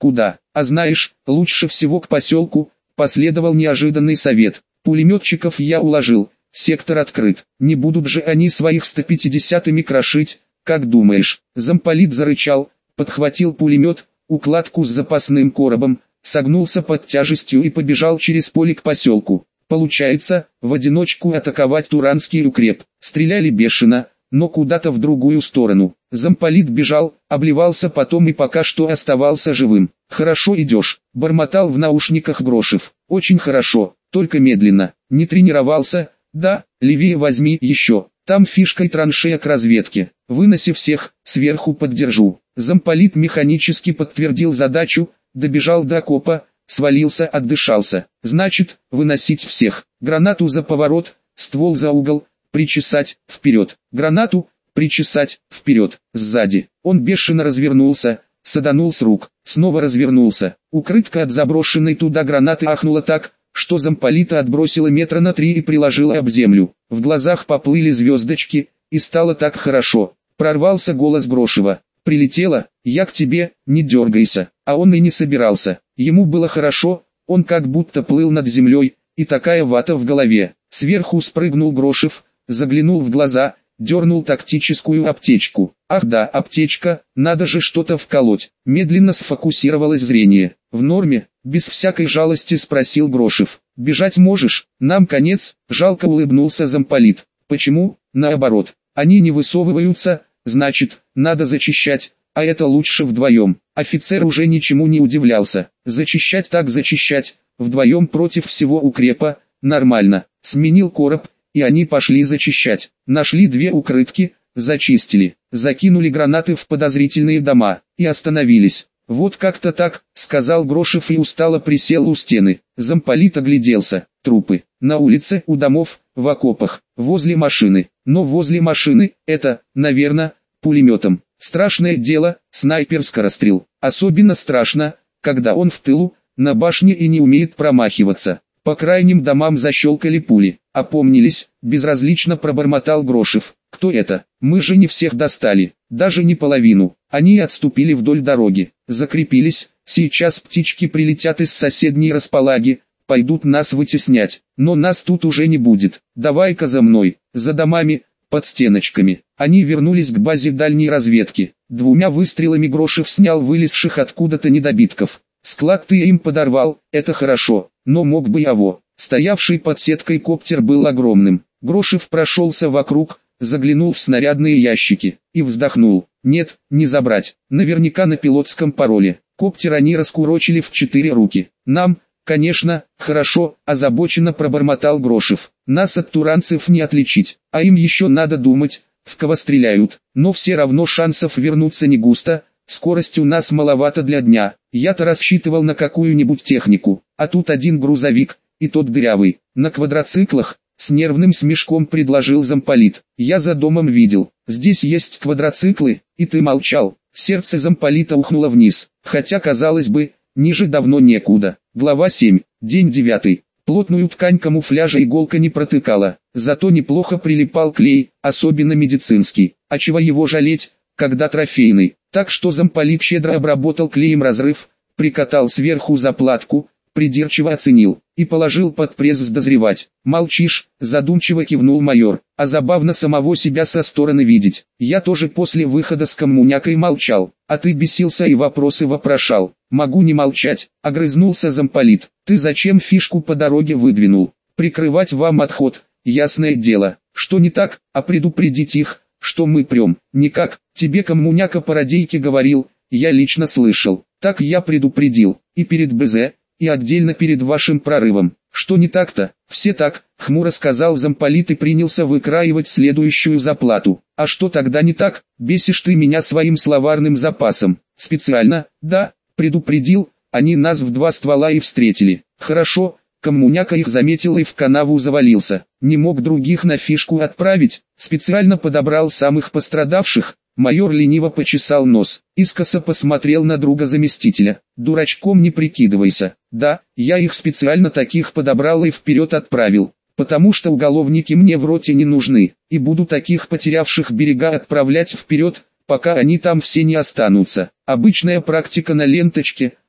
Куда? А знаешь, лучше всего к поселку, последовал неожиданный совет. Пулеметчиков я уложил, сектор открыт. Не будут же они своих 150-ми крошить, как думаешь? Замполит зарычал, подхватил пулемет, укладку с запасным коробом, согнулся под тяжестью и побежал через поле к поселку. Получается, в одиночку атаковать Туранский укреп. Стреляли бешено, но куда-то в другую сторону. Замполит бежал, обливался потом и пока что оставался живым. «Хорошо идешь», — бормотал в наушниках Грошев. «Очень хорошо, только медленно. Не тренировался?» «Да, левее возьми еще. Там фишкой траншея к разведке. Выноси всех, сверху поддержу». Замполит механически подтвердил задачу, добежал до окопа, свалился, отдышался. «Значит, выносить всех. Гранату за поворот, ствол за угол, причесать, вперед. Гранату, причесать, вперед, сзади». Он бешено развернулся, саданул с рук, снова развернулся. Укрытка от заброшенной туда гранаты ахнула так, что замполита отбросило метра на 3 и приложила об землю. В глазах поплыли звездочки, и стало так хорошо. Прорвался голос Грошева. «Прилетело, я к тебе, не дергайся». А он и не собирался. Ему было хорошо, он как будто плыл над землей, и такая вата в голове. Сверху спрыгнул Грошев, заглянул в глаза, дернул тактическую аптечку. Ах да, аптечка, надо же что-то вколоть. Медленно сфокусировалось зрение. «В норме?» — без всякой жалости спросил Грошев. «Бежать можешь? Нам конец?» — жалко улыбнулся замполит. «Почему?» «Наоборот. Они не высовываются, значит, надо зачищать, а это лучше вдвоем». Офицер уже ничему не удивлялся. Зачищать так зачищать, вдвоем против всего укрепа, нормально. Сменил короб, и они пошли зачищать. Нашли 2 укрытки, зачистили, закинули гранаты в подозрительные дома, и остановились. «Вот как-то так», — сказал Грошев и устало присел у стены. Замполит огляделся. Трупы. На улице, у домов, в окопах, возле машины. Но возле машины, это, наверное, пулеметом. Страшное дело, снайперско-расстрел. Особенно страшно, когда он в тылу, на башне и не умеет промахиваться. По крайним домам защелкали пули. Опомнились, безразлично пробормотал Грошев. «Кто это? Мы же не всех достали, даже не половину». Они отступили вдоль дороги, закрепились. Сейчас птички прилетят из соседней располаги, пойдут нас вытеснять. Но нас тут уже не будет. Давай-ка за мной, за домами, под стеночками. Они вернулись к базе дальней разведки. 2 выстрелами Грошев снял вылезших откуда-то недобитков. «Склад ты им подорвал, это хорошо, но мог бы его». Стоявший под сеткой коптер был огромным. Грошев прошелся вокруг, заглянул в снарядные ящики и вздохнул. «Нет, не забрать. Наверняка на пилотском пароле». Коптер они раскурочили в 4 руки. «Нам, конечно, хорошо», — озабоченно пробормотал Грошев. «Нас от туранцев не отличить, а им еще надо думать, в кого стреляют. Но все равно шансов вернуться не густо, скорость у нас маловато для дня. Я-то рассчитывал на какую-нибудь технику, а тут один грузовик, и тот дырявый. На квадроциклах», — с нервным смешком предложил замполит. «Я за домом видел. Здесь есть квадроциклы, и ты молчал». Сердце замполита ухнуло вниз, хотя, казалось бы, ниже давно некуда. Глава 7. День 9. Плотную ткань камуфляжа иголка не протыкала, зато неплохо прилипал клей, особенно медицинский. А чего его жалеть, когда трофейный? Так что замполит щедро обработал клеем разрыв, прикатал сверху заплатку, придирчиво оценил и положил под пресс дозревать. «Молчишь?» – задумчиво кивнул майор. «А забавно самого себя со стороны видеть. Я тоже после выхода с коммунякой молчал, а ты бесился и вопросы вопрошал». «Могу не молчать», – огрызнулся замполит. «Ты зачем фишку по дороге выдвинул? Прикрывать вам отход, ясное дело. Что не так, а предупредить их, что мы прем?» «Никак, тебе коммуняка по радейке говорил, я лично слышал». «Так я предупредил, и перед БЗ, и отдельно перед вашим прорывом». «Что не так-то?» «Все так», — хмуро сказал замполит и принялся выкраивать следующую заплату. «А что тогда не так? Бесишь ты меня своим словарным запасом». «Специально, да, предупредил, они нас в 2 ствола и встретили». «Хорошо». Коммуняка их заметил и в канаву завалился. «Не мог других на фишку отправить, специально подобрал самых пострадавших». Майор лениво почесал нос, искоса посмотрел на друга заместителя. «Дурачком не прикидывайся. Да, я их специально таких подобрал и вперед отправил, потому что уголовники мне в роте не нужны, и буду таких потерявших берега отправлять вперед, пока они там все не останутся. Обычная практика на ленточке,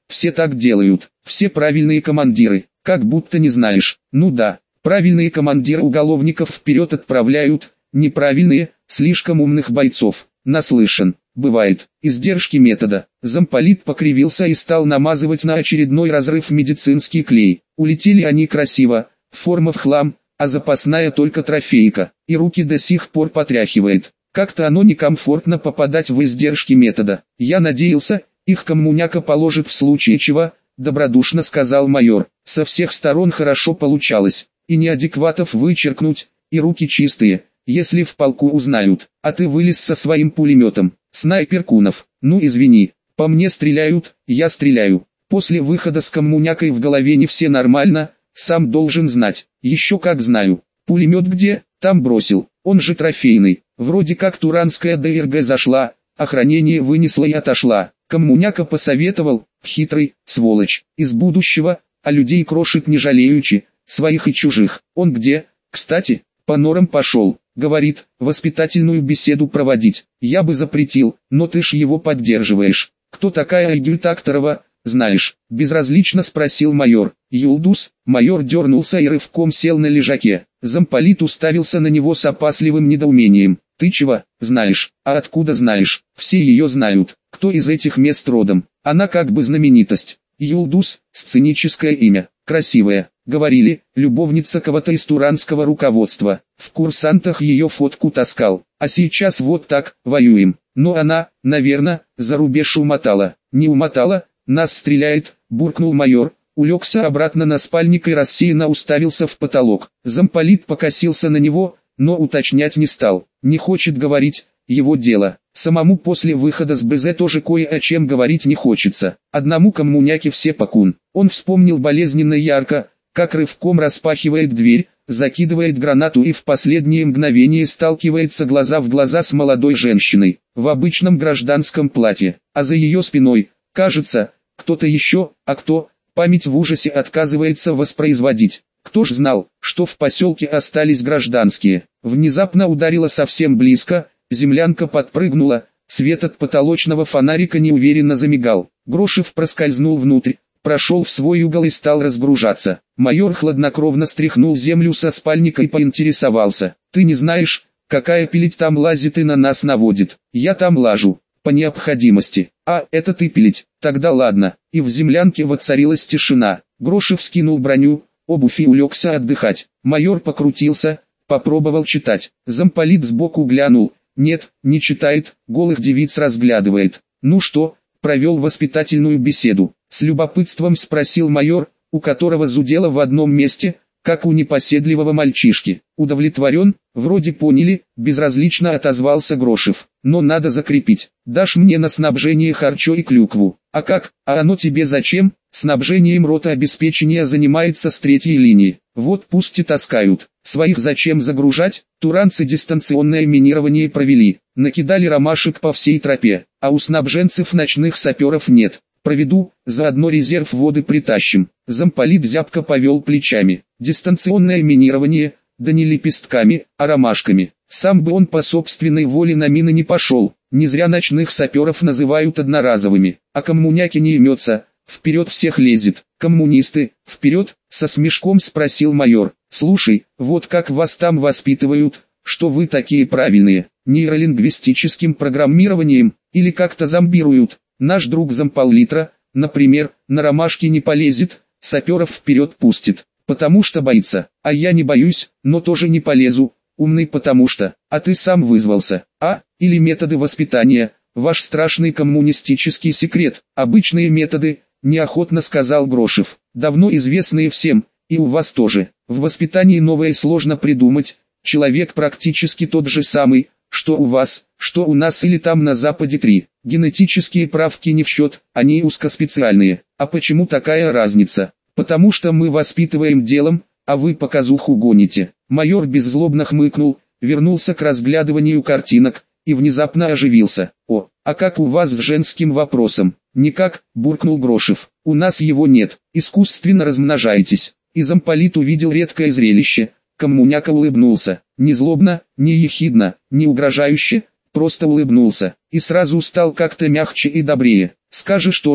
все так делают, все правильные командиры, как будто не знаешь. Ну да, правильные командиры уголовников вперед отправляют, неправильные, слишком умных бойцов. Наслышан, бывает, издержки метода. Замполит покривился и стал намазывать на очередной разрыв медицинский клей. Улетели они красиво, форма в хлам, а запасная только трофейка, и руки до сих пор потряхивает. Как-то оно некомфортно попадать в издержки метода. Я надеялся, их коммуняка положит в случае чего, добродушно сказал майор. Со всех сторон хорошо получалось, и неадекватов вычеркнуть, и руки чистые. Если в полку узнают, а ты вылез со своим пулеметом, снайпер Кунов, ну извини, по мне стреляют, я стреляю. После выхода с коммунякой в голове не все нормально, сам должен знать, еще как знаю. Пулемет где, там бросил, он же трофейный, вроде как туранская ДРГ зашла, охранение вынесла и отошла. Коммуняка посоветовал, хитрый, сволочь, из будущего, а людей крошит не жалеючи, своих и чужих. Он где, кстати, по норам пошел. Говорит, воспитательную беседу проводить. Я бы запретил, но ты ж его поддерживаешь. Кто такая Айгуль Такторова, знаешь? Безразлично спросил майор. Юлдус. Майор дернулся и рывком сел на лежаке. Замполит уставился на него с опасливым недоумением. Ты чего, знаешь? А откуда знаешь? Все ее знают. Кто из этих мест родом? Она как бы знаменитость. Юлдус, сценическое имя, красивая. Говорили, любовница кого-то из туранского руководства. В курсантах ее фотку таскал. А сейчас вот так, воюем. Но она, наверное, за рубеж умотала. Не умотала, нас стреляет, буркнул майор. Улегся обратно на спальник и рассеянно уставился в потолок. Замполит покосился на него, но уточнять не стал. Не хочет говорить, его дело. Самому после выхода с БЗ тоже кое о чем говорить не хочется. Одному коммуняке все покун. Он вспомнил болезненно ярко, как рывком распахивает дверь, закидывает гранату и в последнее мгновение сталкивается глаза в глаза с молодой женщиной, в обычном гражданском платье, а за ее спиной, кажется, кто-то еще, а кто, память в ужасе отказывается воспроизводить. Кто ж знал, что в поселке остались гражданские? Внезапно ударило совсем близко, землянка подпрыгнула, свет от потолочного фонарика неуверенно замигал. Грошев проскользнул внутрь, прошел в свой угол и стал разгружаться. Майор хладнокровно стряхнул землю со спальника и поинтересовался. «Ты не знаешь, какая пилить там лазит и на нас наводит? Я там лажу, по необходимости. А, это ты пилить? Тогда ладно». И в землянке воцарилась тишина. Грошев скинул броню, обувь и улегся отдыхать. Майор покрутился, попробовал читать. Замполит сбоку глянул. Нет, не читает, голых девиц разглядывает. Ну что, провел воспитательную беседу? С любопытством спросил майор, у которого зудело в одном месте, как у непоседливого мальчишки. Удовлетворен, вроде поняли, безразлично отозвался Грошев. Но надо закрепить. Дашь мне на снабжение харчо и клюкву. А как, а оно тебе зачем? Снабжением рота обеспечения занимается с третьей линии. Вот пусть и таскают. Своих зачем загружать? Туранцы дистанционное минирование провели. Накидали ромашек по всей тропе. А у снабженцев ночных саперов нет. Проведу, заодно резерв воды притащим. Замполит зябко повел плечами. Дистанционное минирование, да не лепестками, а ромашками. Сам бы он по собственной воле на мины не пошел. Не зря ночных саперов называют одноразовыми. А коммуняки не имется, вперед всех лезет. Коммунисты, вперед, со смешком спросил майор. Слушай, вот как вас там воспитывают, что вы такие правильные, нейролингвистическим программированием, или как-то зомбируют. Наш друг замполлитра, например, на ромашки не полезет, саперов вперед пустит, потому что боится. А я не боюсь, но тоже не полезу, умный потому что, а ты сам вызвался. Или методы воспитания, ваш страшный коммунистический секрет. Обычные методы, неохотно сказал Грошев, давно известные всем, и у вас тоже. В воспитании новое сложно придумать, человек практически тот же самый, что у вас, что у нас или там на Западе 3. Генетические правки не в счет, они узкоспециальные. А почему такая разница? Потому что мы воспитываем делом, а вы показуху гоните. Майор беззлобно хмыкнул, вернулся к разглядыванию картинок, и внезапно оживился. О, а как у вас с женским вопросом? Никак, буркнул Грошев. У нас его нет, искусственно размножаетесь. И замполит увидел редкое зрелище. Коммуняка улыбнулся, не злобно, не ехидно, не угрожающе, просто улыбнулся, и сразу стал как-то мягче и добрее. Скажешь тоже,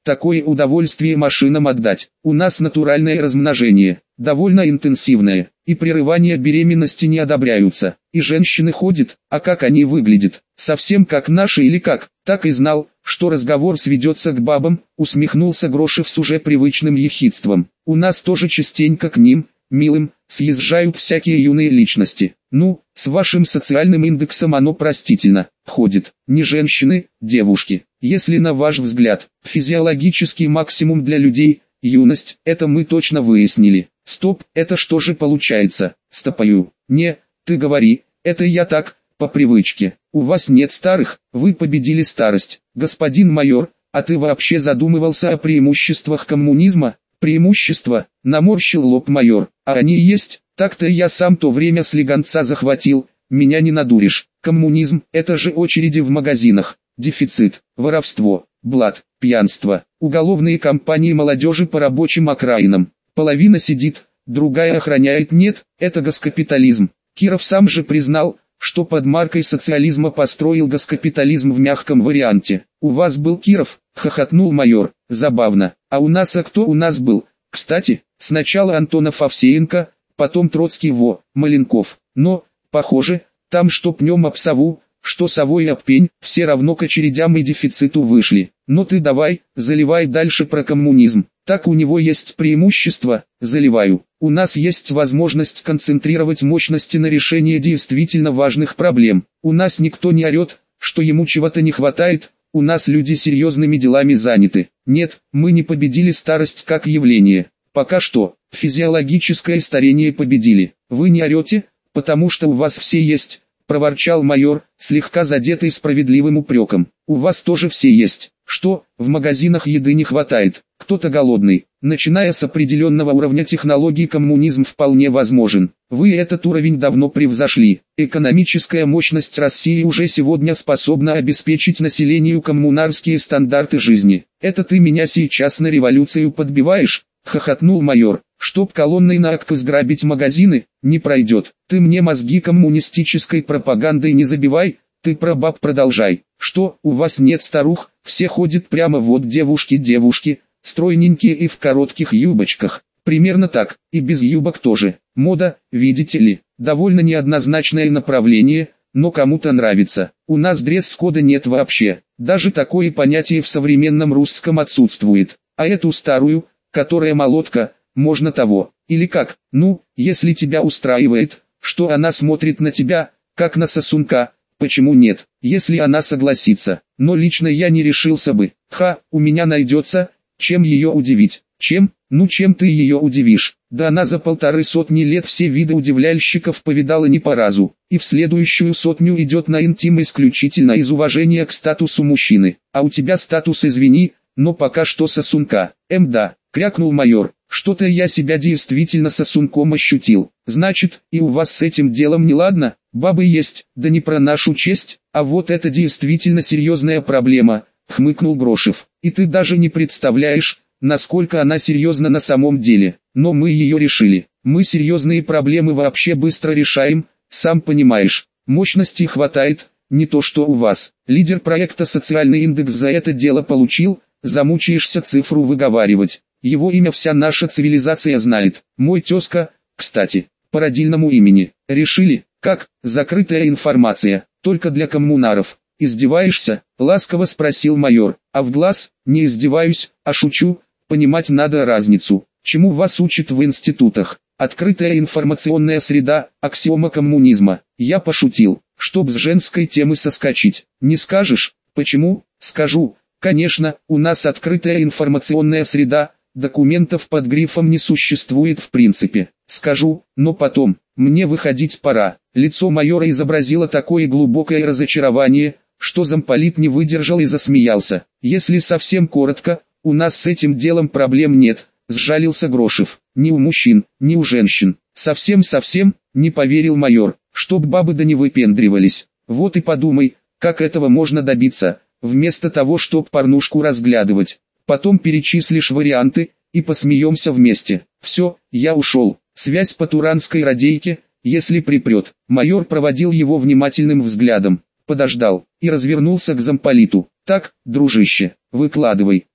такое удовольствие машинам отдать. У нас натуральное размножение, довольно интенсивное, и прерывания беременности не одобряются. И женщины ходят, а как они выглядят? Совсем как наши или как? Так и знал, что разговор сведется к бабам, усмехнулся Грошев с уже привычным ехидством. У нас тоже частенько к ним, милым, съезжают всякие юные личности. Ну, с вашим социальным индексом оно простительно, ходит. Не женщины, девушки. Если на ваш взгляд, физиологический максимум для людей, юность, это мы точно выяснили. Стоп, это что же получается? Стопаю. Не, ты говори, это я так, по привычке. У вас нет старых, вы победили старость. Господин майор, а ты вообще задумывался о преимуществах коммунизма? Преимущества, наморщил лоб майор. А они есть? Так-то я сам то время слегонца захватил, меня не надуришь. Коммунизм, это же очереди в магазинах, дефицит, воровство, блат, пьянство, уголовные кампании молодежи по рабочим окраинам. Половина сидит, другая охраняет. Нет, это госкапитализм. Киров сам же признал, что под маркой социализма построил госкапитализм в мягком варианте. У вас был Киров, хохотнул майор, забавно. А у нас, а кто у нас был? Кстати, сначала Антонов Овсеенко, потом Троцкий Маленков. Но, похоже, там что пнем об сову, что совой об пень, все равно к очередям и дефициту вышли. Но ты давай, заливай дальше про коммунизм. Так у него есть преимущество, заливаю. У нас есть возможность концентрировать мощности на решение действительно важных проблем. У нас никто не орет, что ему чего-то не хватает, у нас люди серьезными делами заняты. Нет, мы не победили старость как явление. Пока что, физиологическое старение победили. Вы не орете, потому что у вас все есть, проворчал майор, слегка задетый справедливым упреком. У вас тоже все есть. Что, в магазинах еды не хватает, кто-то голодный. Начиная с определенного уровня технологий коммунизм вполне возможен. Вы этот уровень давно превзошли. Экономическая мощность России уже сегодня способна обеспечить населению коммунарские стандарты жизни. Это ты меня сейчас на революцию подбиваешь? Хохотнул майор. Чтоб колонной на АКК грабить магазины, не пройдет. Ты мне мозги коммунистической пропагандой не забивай, ты про баб продолжай. Что, у вас нет старух, все ходят прямо вот девушки, стройненькие и в коротких юбочках. Примерно так, и без юбок тоже. Мода, видите ли, довольно неоднозначное направление, но кому-то нравится. У нас дресс-кода нет вообще, даже такое понятие в современном русском отсутствует. А эту старую, которая молотка, можно того, или как, ну, если тебя устраивает, что она смотрит на тебя, как на сосунка, почему нет, если она согласится, но лично я не решился бы, у меня найдется, чем ее удивить, чем, ну чем ты ее удивишь, да она за 150 лет все виды удивляльщиков повидала не по разу, и в следующую 100 идет на интим исключительно из уважения к статусу мужчины, а у тебя статус извини, но пока что сосунка, да, крякнул майор. Что-то я себя действительно сосунком ощутил. Значит, и у вас с этим делом не ладно? Бабы есть, да не про нашу честь, а вот это действительно серьезная проблема, хмыкнул Грошев. И ты даже не представляешь, насколько она серьезна на самом деле. Но мы ее решили. Мы серьезные проблемы вообще быстро решаем, сам понимаешь. Мощности хватает, не то что у вас. Лидер проекта «Социальный индекс» за это дело получил, замучаешься цифру выговаривать. Его имя вся наша цивилизация знает. Мой тезка, кстати, по родильному имени. Решили, как, закрытая информация, только для коммунаров. Издеваешься? Ласково спросил майор. А в глаз, не издеваюсь, а шучу, понимать надо разницу. Чему вас учат в институтах? Открытая информационная среда, аксиома коммунизма. Я пошутил, чтоб с женской темы соскочить. Не скажешь? Почему? Скажу. Конечно, у нас открытая информационная среда, документов под грифом не существует в принципе. Скажу, но потом, мне выходить пора. Лицо майора изобразило такое глубокое разочарование, что замполит не выдержал и засмеялся. Если совсем коротко, у нас с этим делом проблем нет, сжалился Грошев. Ни у мужчин, ни у женщин. Совсем-совсем, не поверил майор, чтоб бабы да не выпендривались. Вот и подумай, как этого можно добиться, вместо того, чтоб порнушку разглядывать. Потом перечислишь варианты, и посмеемся вместе. Все, я ушел. Связь по туранской радейке, если припрет. Майор проводил его внимательным взглядом, подождал, и развернулся к замполиту. Так, дружище, выкладывай.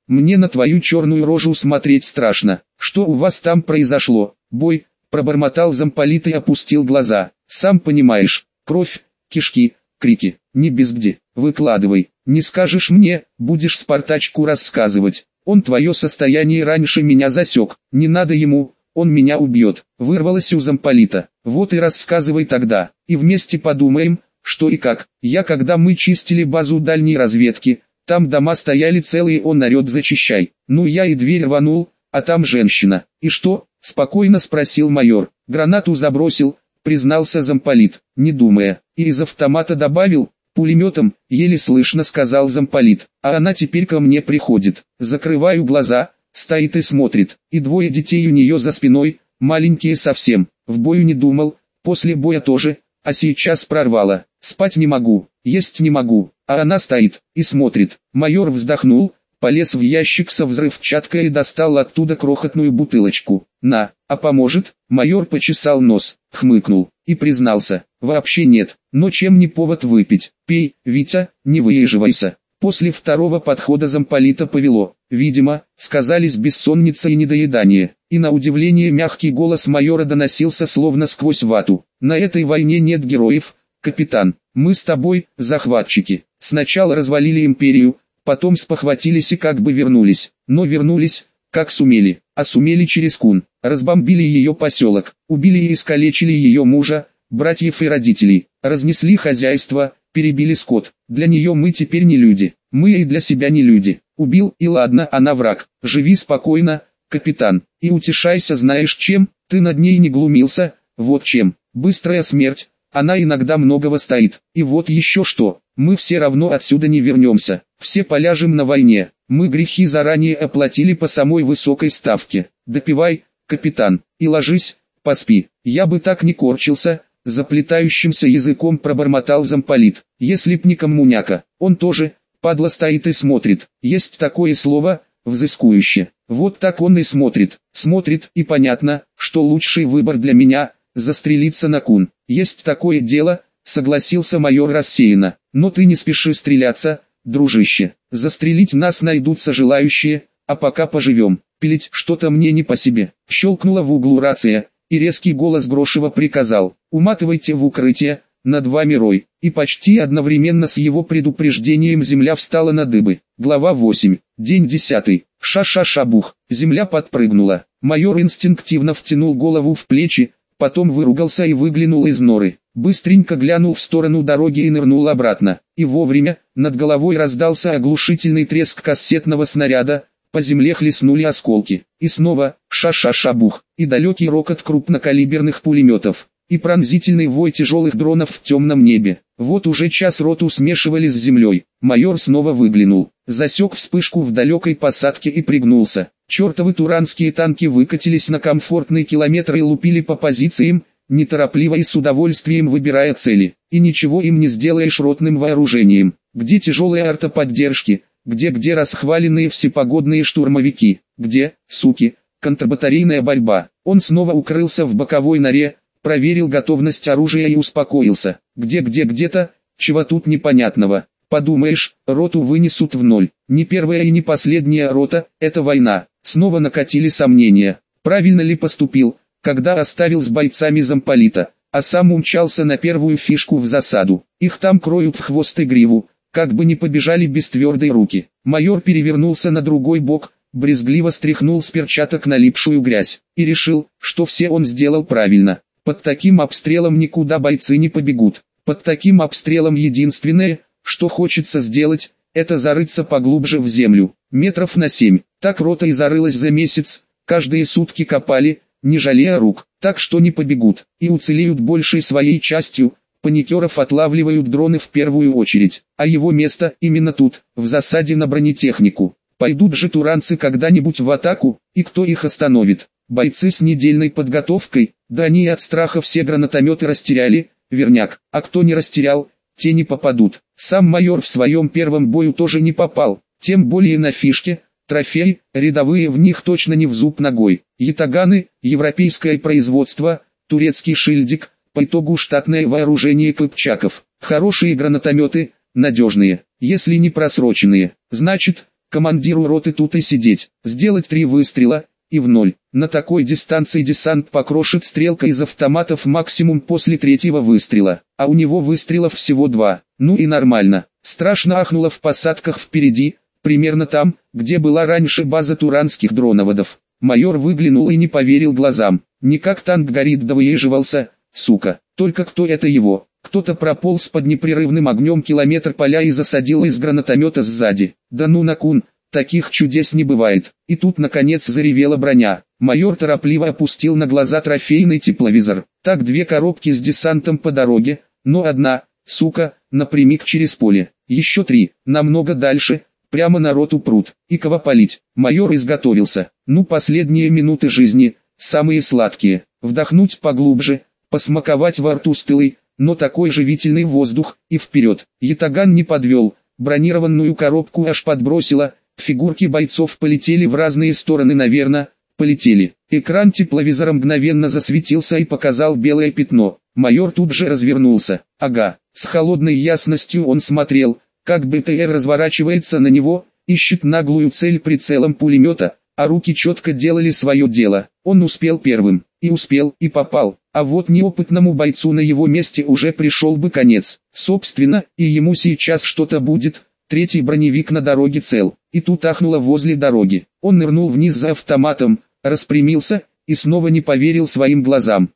Мне на твою черную рожу смотреть страшно. Что у вас там произошло? Бой, пробормотал замполит и опустил глаза. Сам понимаешь, кровь, кишки, крики, не безгде. Выкладывай, не скажешь мне, будешь Спартачку рассказывать. Он твое состояние раньше меня засек, не надо ему, он меня убьет. Вырвалось у замполита. Вот и рассказывай тогда, и вместе подумаем, что и как. Когда мы чистили базу дальней разведки, там дома стояли целые, он орет зачищай. Ну я и дверь рванул, а там женщина. И что? Спокойно спросил майор. Гранату забросил, признался замполит, не думая. И из автомата добавил, пулеметом, еле слышно сказал замполит. А она теперь ко мне приходит. Закрываю глаза, стоит и смотрит. И двое детей у нее за спиной, маленькие совсем. В бою не думал, после боя тоже, а сейчас прорвало. Спать не могу, есть не могу, а она стоит и смотрит. Майор вздохнул, полез в ящик со взрывчаткой и достал оттуда крохотную бутылочку. На, а поможет? Майор почесал нос, хмыкнул и признался, вообще нет, но чем не повод выпить? Пей, Витя, не выеживайся. После второго подхода замполита повело. Видимо, сказались бессонница и недоедание. И на удивление мягкий голос майора доносился словно сквозь вату. На этой войне нет героев, капитан. Мы с тобой, захватчики. Сначала развалили империю, потом спохватились и как бы вернулись. Но вернулись, как сумели. А сумели через Кун. Разбомбили ее поселок, убили и искалечили ее мужа, братьев и родителей. Разнесли хозяйство, перебили скот. Для нее мы теперь не люди. Мы и для себя не люди. Убил, и ладно, она враг. Живи спокойно, капитан. И утешайся, знаешь чем, ты над ней не глумился, вот чем. Быстрая смерть, она иногда многого стоит. И вот еще что, мы все равно отсюда не вернемся. Все поляжем на войне. Мы грехи заранее оплатили по самой высокой ставке. Допивай, капитан, и ложись, поспи. Я бы так не корчился, заплетающимся языком пробормотал замполит. Если б не коммуняка, он тоже, падла, стоит и смотрит. Есть такое слово, взыскующе. Вот так он и смотрит. Смотрит, и понятно, что лучший выбор для меня — застрелиться на Кун. Есть такое дело, согласился майор рассеянно. Но ты не спеши стреляться, дружище. Застрелить нас найдутся желающие, а пока поживем. Пилить что-то мне не по себе. Щелкнула в углу рация, и резкий голос Грошева приказал: уматывайте в укрытие, над вами рой. И почти одновременно с его предупреждением земля встала на дыбы. Глава 8. День 10. Ша-ша-ша-бух. Земля подпрыгнула. Майор инстинктивно втянул голову в плечи, потом выругался и выглянул из норы. Быстренько глянул в сторону дороги и нырнул обратно. И вовремя, над головой раздался оглушительный треск кассетного снаряда, по земле хлестнули осколки. И снова, ша-ша-ша-бух, и далекий рокот крупнокалиберных пулеметов, и пронзительный вой тяжелых дронов в темном небе. Вот уже час роту смешивали с землей. Майор снова выглянул, засек вспышку в далекой посадке и пригнулся. Чертовы туранские танки выкатились на комфортный километр и лупили по позициям, неторопливо и с удовольствием выбирая цели. И ничего им не сделаешь ротным вооружением. Где тяжелые артоподдержки, где расхваленные всепогодные штурмовики, где, суки, контрбатарейная борьба. Он снова укрылся в боковой норе, проверил готовность оружия и успокоился. Где-то, чего тут непонятного. Подумаешь, роту вынесут в ноль. Не первая и не последняя рота, это война. Снова накатили сомнения. Правильно ли поступил, когда оставил с бойцами замполита, а сам умчался на первую фишку в засаду. Их там кроют в хвост и гриву, как бы не побежали без твердой руки. Майор перевернулся на другой бок, брезгливо стряхнул с перчаток налипшую грязь, и решил, что все он сделал правильно. Под таким обстрелом никуда бойцы не побегут. Под таким обстрелом единственное, что хочется сделать, это зарыться поглубже в землю, метров на 7. Так рота и зарылась за месяц, каждые сутки копали, не жалея рук, так что не побегут, и уцелеют большей своей частью. Паникеров отлавливают дроны в первую очередь, а его место именно тут, в засаде на бронетехнику. Пойдут же туранцы когда-нибудь в атаку, и кто их остановит? Бойцы с недельной подготовкой, да они и от страха все гранатометы растеряли, верняк, а кто не растерял, те не попадут. Сам майор в своем первом бою тоже не попал, тем более на фишке, трофей, рядовые в них точно не в зуб ногой. Ятаганы, европейское производство, турецкий шильдик, по итогу штатное вооружение кыпчаков. Хорошие гранатометы, надежные, если не просроченные. Значит, Командиру роты тут и сидеть. Сделать 3 выстрела, и в ноль. На такой дистанции десант покрошит стрелка из автоматов максимум после 3-го выстрела, а у него выстрелов всего 2. Ну и нормально. Страшно ахнуло в посадках впереди, примерно там, где была раньше база туранских дроноводов. Майор выглянул и не поверил глазам. Никак танк горит, да выезживался, сука. Только кто это его? Кто-то прополз под непрерывным огнем километр поля и засадил из гранатомета сзади. Да ну накун, таких чудес не бывает. И тут наконец заревела броня. Майор торопливо опустил на глаза трофейный тепловизор. Так 2 коробки с десантом по дороге, но одна, сука, напрямик через поле. Еще 3, намного дальше, прямо на роту прут. И кого палить? Майор изготовился. Ну, последние минуты жизни, самые сладкие. Вдохнуть поглубже, посмаковать во рту стылый, но такой живительный воздух, и вперед. Ятаган не подвел, бронированную коробку аж подбросило, фигурки бойцов полетели в разные стороны, наверное, полетели. Экран тепловизора мгновенно засветился и показал белое пятно. Майор тут же развернулся. Ага, с холодной ясностью он смотрел, как БТР разворачивается на него, ищет наглую цель прицелом пулемета, а руки четко делали свое дело. Он успел первым, и попал, а вот неопытному бойцу на его месте уже пришел бы конец. Собственно, и ему сейчас что-то будет. 3-й броневик на дороге цел, и тут ахнуло возле дороги. Он нырнул вниз за автоматом, распрямился, и снова не поверил своим глазам.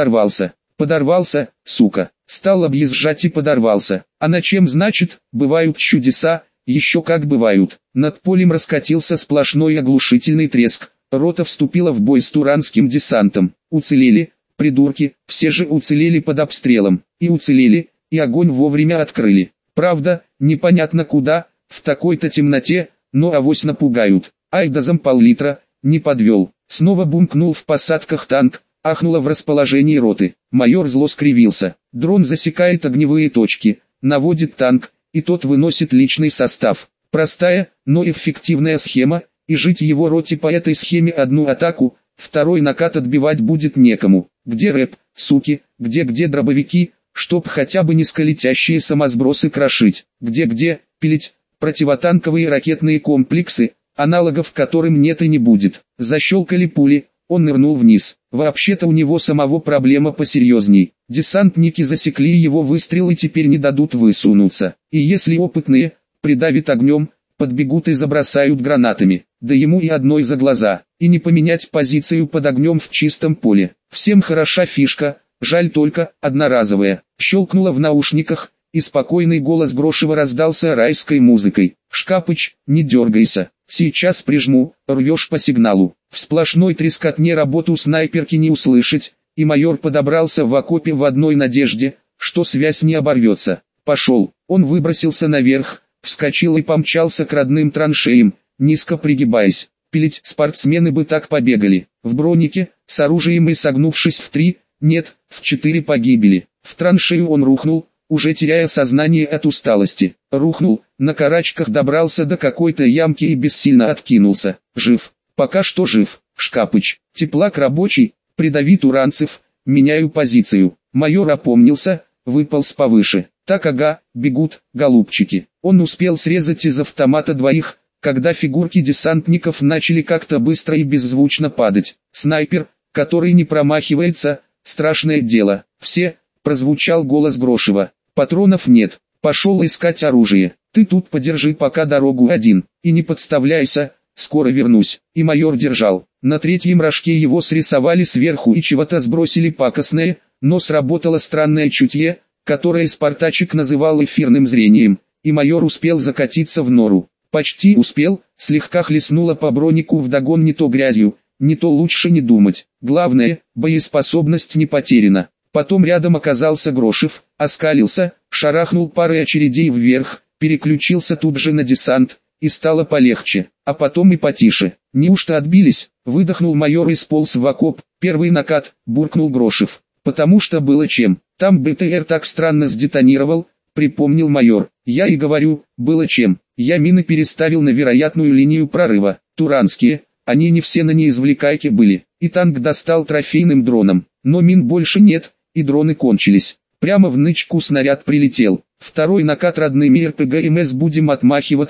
Подорвался, сука. Стал объезжать и подорвался. А на чем значит, бывают чудеса, еще как бывают. Над полем раскатился сплошной оглушительный треск. Рота вступила в бой с туранским десантом. Уцелели, придурки, все же уцелели под обстрелом. И уцелели, и огонь вовремя открыли. Правда, непонятно куда, в такой-то темноте, но авось напугают. Ай да зампол-литра, не подвел. Снова бумкнул в посадках танк, ахнуло в расположении роты. Майор зло скривился. Дрон засекает огневые точки, наводит танк, и тот выносит личный состав. Простая, но эффективная схема, и жить его роте по этой схеме одну атаку, второй накат отбивать будет некому. Где рэп, суки, где дробовики, чтоб хотя бы низколетящие самосбросы крошить? Где пилить противотанковые ракетные комплексы, аналогов которым нет и не будет? Защелкали пули, он нырнул вниз. Вообще-то у него самого проблема посерьезней. Десантники засекли его выстрел и теперь не дадут высунуться. И если опытные, придавит огнем, подбегут и забросают гранатами. Да ему и одной за глаза. И не поменять позицию под огнем в чистом поле. Всем хороша фишка, жаль только, одноразовая. Щелкнуло в наушниках, и спокойный голос Грошева раздался райской музыкой. «Шкапыч, не дергайся, сейчас прижму, рвешь по сигналу». В сплошной трескотне работу снайперки не услышать, и майор подобрался в окопе в одной надежде, что связь не оборвется. Пошел, он выбросился наверх, вскочил и помчался к родным траншеям, низко пригибаясь. Пилить спортсмены бы так побегали, в бронике, с оружием и согнувшись в 3, нет, в 4 погибели. В траншею он рухнул, уже теряя сознание от усталости. Рухнул, на карачках добрался до какой-то ямки и бессильно откинулся. Жив, пока что жив. Шкапыч, теплак рабочий, придави туранцев, меняю позицию. Майор опомнился, выполз повыше. Так ага, бегут, голубчики. Он успел срезать из автомата 2, когда фигурки десантников начали как-то быстро и беззвучно падать. Снайпер, который не промахивается, страшное дело. Все, прозвучал голос Грошева. Патронов нет, пошел искать оружие. Ты тут подержи пока дорогу один, и не подставляйся, скоро вернусь. И майор держал. На 3-м рожке его срисовали сверху и чего-то сбросили пакостное, но сработало странное чутье, которое Спартачик называл эфирным зрением, и майор успел закатиться в нору. Почти успел, слегка хлестнуло по бронику вдогон не то грязью, не то лучше не думать. Главное, боеспособность не потеряна. Потом рядом оказался Грошев, оскалился, шарахнул парой очередей вверх, переключился тут же на десант, и стало полегче, а потом и потише. Неужто отбились? Выдохнул майор и сполз в окоп. Первый накат, буркнул Грошев. Потому что было чем. Там БТР так странно сдетонировал, припомнил майор. Я и говорю, было чем. Я мины переставил на вероятную линию прорыва. Туранские, они не все на неизвлекайке были. И танк достал трофейным дроном. Но мин больше нет, и дроны кончились. Прямо в нычку снаряд прилетел. Второй накат родными РПГ МС будем отмахиваться,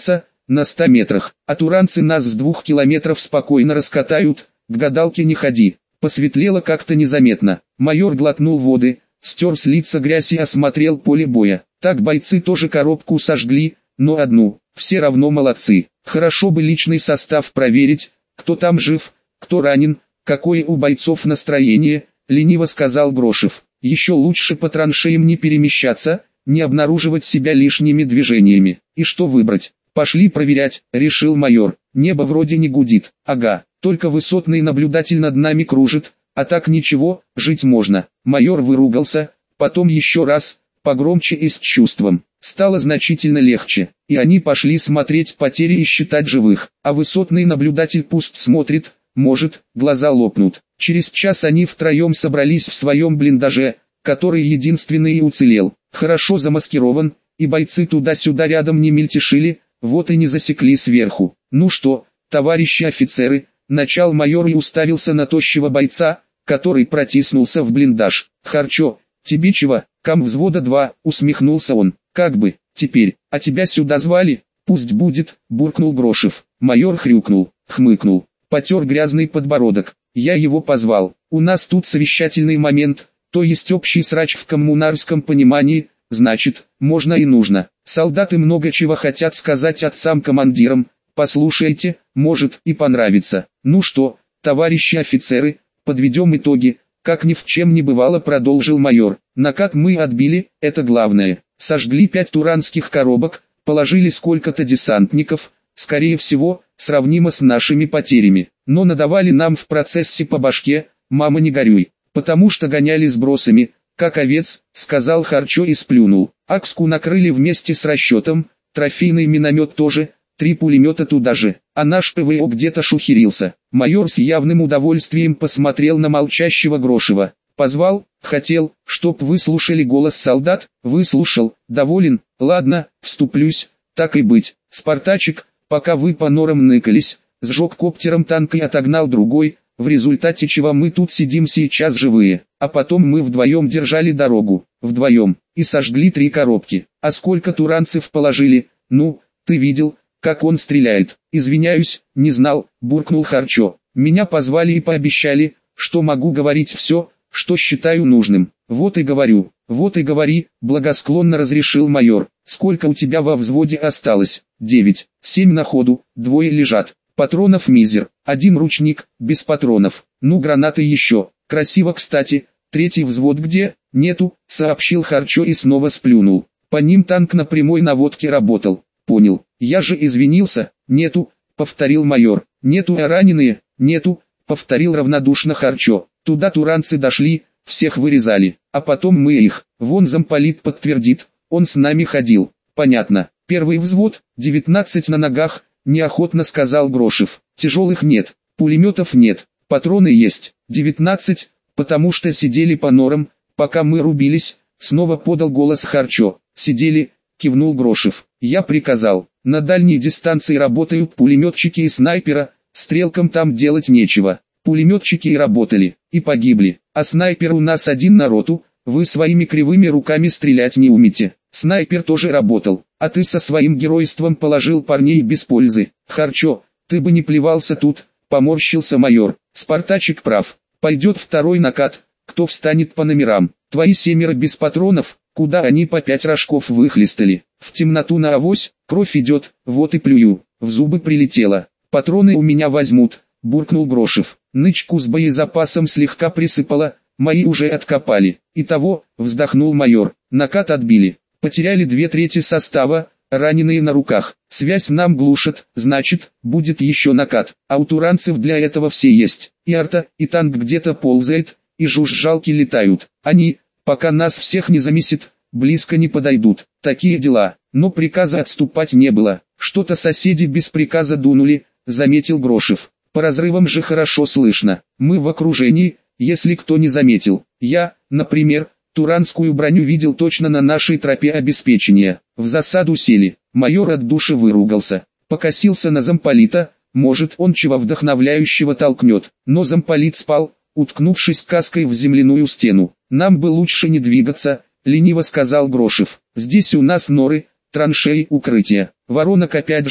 на 100 метрах, а туранцы нас с 2 километров спокойно раскатают, к гадалке не ходи. Посветлело как-то незаметно. Майор глотнул воды, стер с лица грязь и осмотрел поле боя. Так бойцы тоже коробку сожгли, но одну, все равно молодцы. Хорошо бы личный состав проверить, кто там жив, кто ранен, какое у бойцов настроение, лениво сказал Грошев. Еще лучше по траншеям не перемещаться, не обнаруживать себя лишними движениями. И что выбрать? Пошли проверять, решил майор. Небо вроде не гудит. Ага, только высотный наблюдатель над нами кружит, а так ничего, жить можно. Майор выругался, потом еще раз, погромче и с чувством. Стало значительно легче, и они пошли смотреть потери и считать живых. А высотный наблюдатель пусть смотрит, может, глаза лопнут. Через час они втроем собрались в своем блиндаже, который единственный и уцелел. Хорошо замаскирован, и бойцы туда-сюда рядом не мельтешили, вот и не засекли сверху. Ну что, товарищи офицеры, начал майор и уставился на тощего бойца, который протиснулся в блиндаж. Харчо, тебе чего, кам взвода 2, усмехнулся он. Как бы, теперь, а тебя сюда звали? Пусть будет, буркнул Грошев. Майор хрюкнул, хмыкнул, потер грязный подбородок. Я его позвал. У нас тут совещательный момент, то есть общий срач в коммунарском понимании, значит, можно и нужно. Солдаты много чего хотят сказать отцам-командирам, послушайте, может и понравится. Ну что, товарищи офицеры, подведем итоги, как ни в чем не бывало, продолжил майор. Накат мы отбили, это главное. Сожгли 5 туранских коробок, положили сколько-то десантников, скорее всего, сравнимо с нашими потерями. Но надавали нам в процессе по башке, мама не горюй, потому что гоняли сбросами, как овец, сказал Харчо и сплюнул. Акску накрыли вместе с расчетом, трофейный миномет тоже, 3 пулемета туда же, а наш ПВО где-то шухерился. Майор с явным удовольствием посмотрел на молчащего Грошева. Позвал, хотел, чтоб выслушали голос солдат, выслушал, доволен, ладно, вступлюсь, так и быть. Спартачик, пока вы по норам ныкались, сжег коптером танк и отогнал другой, в результате чего мы тут сидим сейчас живые, а потом мы вдвоем держали дорогу, вдвоем, и сожгли 3 коробки. А сколько туранцев положили, ну, ты видел, как он стреляет. Извиняюсь, не знал, буркнул Харчо. Меня позвали и пообещали, что могу говорить все, что считаю нужным. Вот и говорю, вот и говори, благосклонно разрешил майор. Сколько у тебя во взводе осталось? 9, 7 на ходу, 2 лежат. Патронов мизер, 1 ручник, без патронов. Ну гранаты еще, красиво кстати. 3-й взвод где? Нету, сообщил Харчо и снова сплюнул. По ним танк на прямой наводке работал. Понял, я же извинился. Нету, повторил майор. Нету, а раненые? Нету, повторил равнодушно Харчо. Туда туранцы дошли, всех вырезали, а потом мы их. Вон замполит подтвердит, он с нами ходил. Понятно. 1-й взвод, 19 на ногах, неохотно сказал Грошев. Тяжелых нет, пулеметов нет, патроны есть. 19, потому что сидели по норам, пока мы рубились, снова подал голос Харчо. Сидели, кивнул Грошев. Я приказал, на дальней дистанции работают пулеметчики и снайпера, стрелкам там делать нечего. Пулеметчики и работали, и погибли, а снайпер у нас один на роту, вы своими кривыми руками стрелять не умеете. Снайпер тоже работал, а ты со своим геройством положил парней без пользы. Харчо, ты бы не плевался тут, поморщился майор. Спартачик прав, пойдет 2-й накат, кто встанет по номерам. Твои 7 без патронов, куда они по 5 рожков выхлестали. В темноту на авось, кровь идет, вот и плюю, в зубы прилетело. Патроны у меня возьмут, буркнул Грошев. Нычку с боезапасом слегка присыпало, мои уже откопали. Итого, вздохнул майор, накат отбили. Потеряли 2/3 состава, раненые на руках. Связь нам глушат, значит, будет еще накат. А у туранцев для этого все есть. И арта, и танк где-то ползает, и жужжалки летают. Они, пока нас всех не замесит, близко не подойдут. Такие дела. Но приказа отступать не было. Что-то соседи без приказа дунули, заметил Грошев. По разрывам же хорошо слышно. Мы в окружении, если кто не заметил. Я, например, туранскую броню видел точно на нашей тропе обеспечения. В засаду сели. Майор от души выругался. Покосился на замполита, может он чего вдохновляющего толкнет. Но замполит спал, уткнувшись каской в земляную стену. Нам бы лучше не двигаться, лениво сказал Грошев. Здесь у нас норы, траншеи, укрытия. Воронок опять же,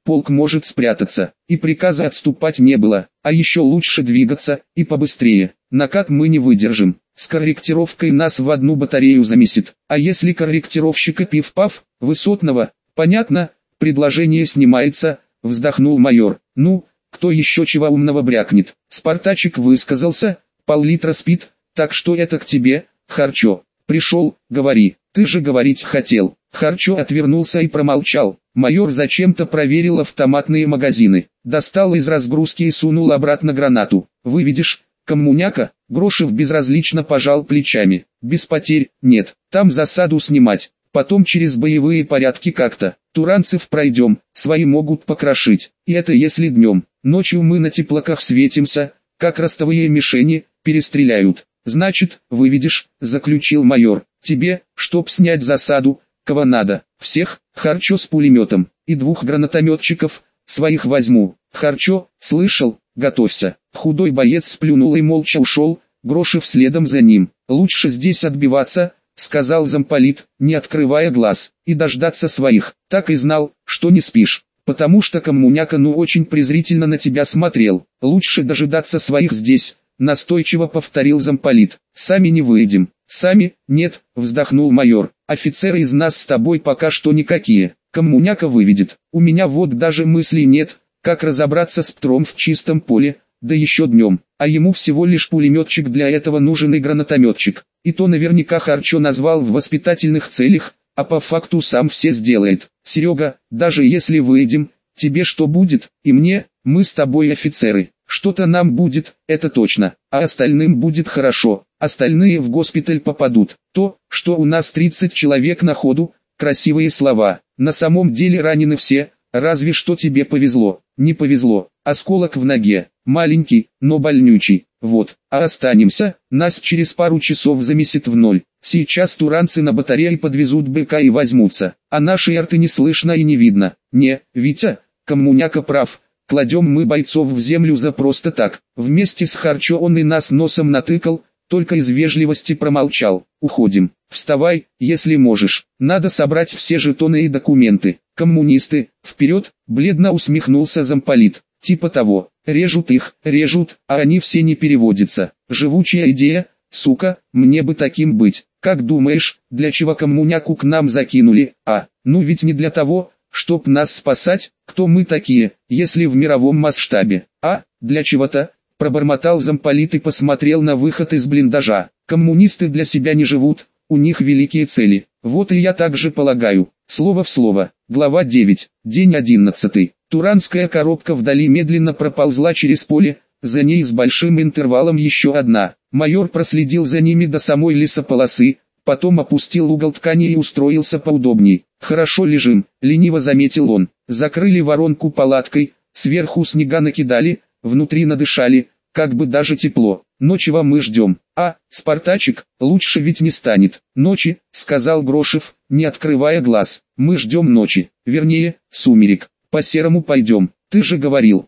полк может спрятаться, и приказа отступать не было, а еще лучше двигаться, и побыстрее. Накат мы не выдержим, с корректировкой нас в одну батарею замесит, а если корректировщика пиф-паф, высотного, понятно, предложение снимается, вздохнул майор. Ну, кто еще чего умного брякнет? Спартачик высказался, пол-литра спит, так что это к тебе, Харчо. Пришел, говори, ты же говорить хотел. Харчо отвернулся и промолчал. Майор зачем-то проверил автоматные магазины, достал из разгрузки и сунул обратно гранату. Выведешь, коммуняка? Грошев безразлично пожал плечами. Без потерь, нет, там засаду снимать, потом через боевые порядки как-то. Туранцев пройдем, свои могут покрошить, и это если днем. Ночью мы на теплаках светимся, как ростовые мишени, перестреляют. Значит, выведешь, заключил майор. Тебе, чтоб снять засаду, кого надо? Всех? Харчо с пулеметом, и 2 гранатометчиков, своих возьму. Харчо, слышал, готовься. Худой боец сплюнул и молча ушел, Грошев следом за ним. Лучше здесь отбиваться, сказал замполит, не открывая глаз, и дождаться своих. Так и знал, что не спишь, потому что коммуняка очень презрительно на тебя смотрел. Лучше дожидаться своих здесь, настойчиво повторил замполит. Сами не выйдем. Сами, нет, вздохнул майор. Офицеры из нас с тобой пока что никакие. Коммуняка выведет. У меня вот даже мыслей нет, как разобраться с Птром в чистом поле, да еще днем. А ему всего лишь пулеметчик, для этого нужен и гранатометчик. И то наверняка Харчо назвал в воспитательных целях, а по факту сам все сделает. Серега, даже если выйдем, тебе что будет, и мне, мы с тобой офицеры. Что-то нам будет, это точно, а остальным будет хорошо. Остальные в госпиталь попадут. То, что у нас 30 человек на ходу, красивые слова. На самом деле ранены все, разве что тебе повезло. Не повезло, осколок в ноге, маленький, но больнючий. Вот, а останемся, нас через пару часов замесит в ноль. Сейчас туранцы на батарее подвезут БК и возьмутся, а нашей арты не слышно и не видно. Не, Витя, коммуняка прав. Кладем мы бойцов в землю за просто так. Вместе с Харчо он и нас носом натыкал, только из вежливости промолчал. Уходим. Вставай, если можешь. Надо собрать все жетоны и документы. Коммунисты, вперед, бледно усмехнулся замполит. Типа того, режут их, режут, а они все не переводятся. Живучая идея, сука, мне бы таким быть. Как думаешь, для чего коммуняку к нам закинули? Ну ведь не для того, чтоб нас спасать, кто мы такие, если в мировом масштабе, для чего-то, пробормотал замполит и посмотрел на выход из блиндажа. Коммунисты для себя не живут, у них великие цели, вот и я так же полагаю. Слово в слово. Глава 9, день 11. Туранская коробка вдали медленно проползла через поле, за ней с большим интервалом еще одна. Майор проследил за ними до самой лесополосы, потом опустил угол ткани и устроился поудобней. «Хорошо лежим», — лениво заметил он. Закрыли воронку палаткой, сверху снега накидали, внутри надышали, как бы даже тепло. Но чего мы ждем? Спартачик, лучше ведь не станет. Ночи, сказал Грошев, не открывая глаз. Мы ждем ночи, вернее, сумерек. По серому пойдем. Ты же говорил,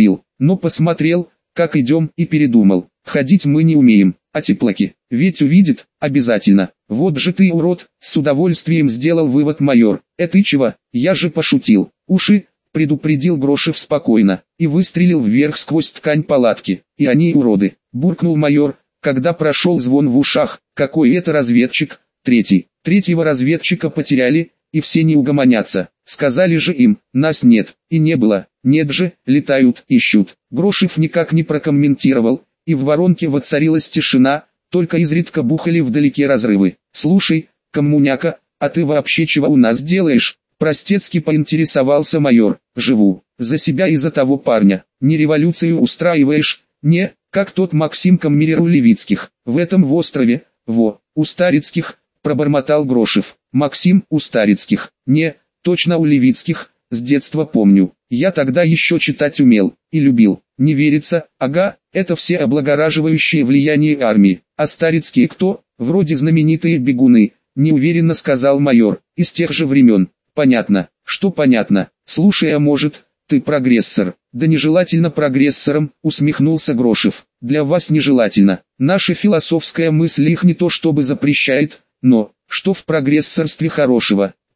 но посмотрел, как идем, и передумал. Ходить мы не умеем, а теплаки, ведь увидит, обязательно. Вот же ты урод, с удовольствием сделал вывод майор. Это чего? Я же пошутил. Уши, предупредил Грошев спокойно, и выстрелил вверх сквозь ткань палатки. И они уроды, буркнул майор, когда прошел звон в ушах. Какой это разведчик? Третьего разведчика потеряли, и все не угомонятся. Сказали же им, нас нет, и не было. Нет же, летают, ищут. Грошев никак не прокомментировал, и в воронке воцарилась тишина, только изредка бухали вдалеке разрывы. Слушай, коммуняка, а ты вообще чего у нас делаешь? Простецки поинтересовался майор. Живу, за себя и за того парня. Не революцию устраиваешь? Не, как тот Максим коммерер у Левицких. В этом острове, у Старицких, пробормотал Грошев. Максим у Старицких. Не, точно у Левицких, с детства помню. Я тогда еще читать умел, и любил. Не верится, это все облагораживающее влияние армии. А Старицкие кто? Вроде знаменитые бегуны, неуверенно сказал майор. Из тех же времен. Понятно, что понятно. Слушай, а может, ты прогрессор? Да нежелательно прогрессором, усмехнулся Грошев. Для вас нежелательно. Наша философская мысль их не то чтобы запрещает, но, что в прогрессорстве хорошего?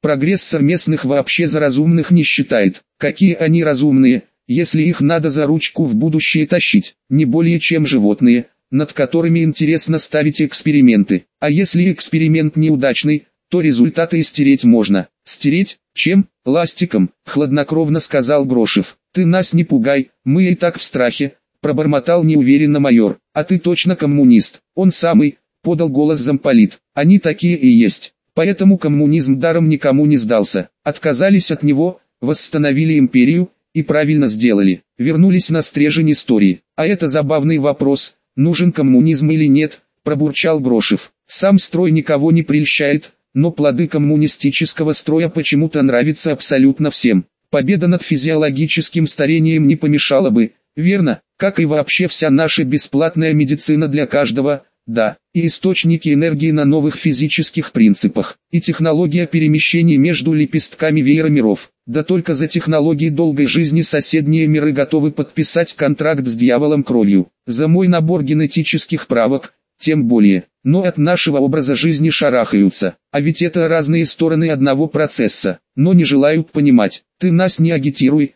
Прогрессор местных вообще за разумных не считает. Какие они разумные, если их надо за ручку в будущее тащить, не более чем животные, над которыми интересно ставить эксперименты. А если эксперимент неудачный, то результаты стереть можно. Стереть? Чем? Ластиком, хладнокровно сказал Грошев. Ты нас не пугай, мы и так в страхе, пробормотал неуверенно майор. А ты точно коммунист? Он самый, подал голос замполит. Они такие и есть. Поэтому коммунизм даром никому не сдался. Отказались от него, восстановили империю, и правильно сделали. Вернулись на стрежень истории. А это забавный вопрос, нужен коммунизм или нет, пробурчал Грошев. Сам строй никого не прельщает, но плоды коммунистического строя почему-то нравятся абсолютно всем. Победа над физиологическим старением не помешала бы, верно, как и вообще вся наша бесплатная медицина для каждого, да, и источники энергии на новых физических принципах, и технология перемещений между лепестками веера миров. Да только за технологии долгой жизни соседние миры готовы подписать контракт с дьяволом кровью. За мой набор генетических правок, тем более. Но от нашего образа жизни шарахаются. А ведь это разные стороны одного процесса. Но не желают понимать. Ты нас не агитируй,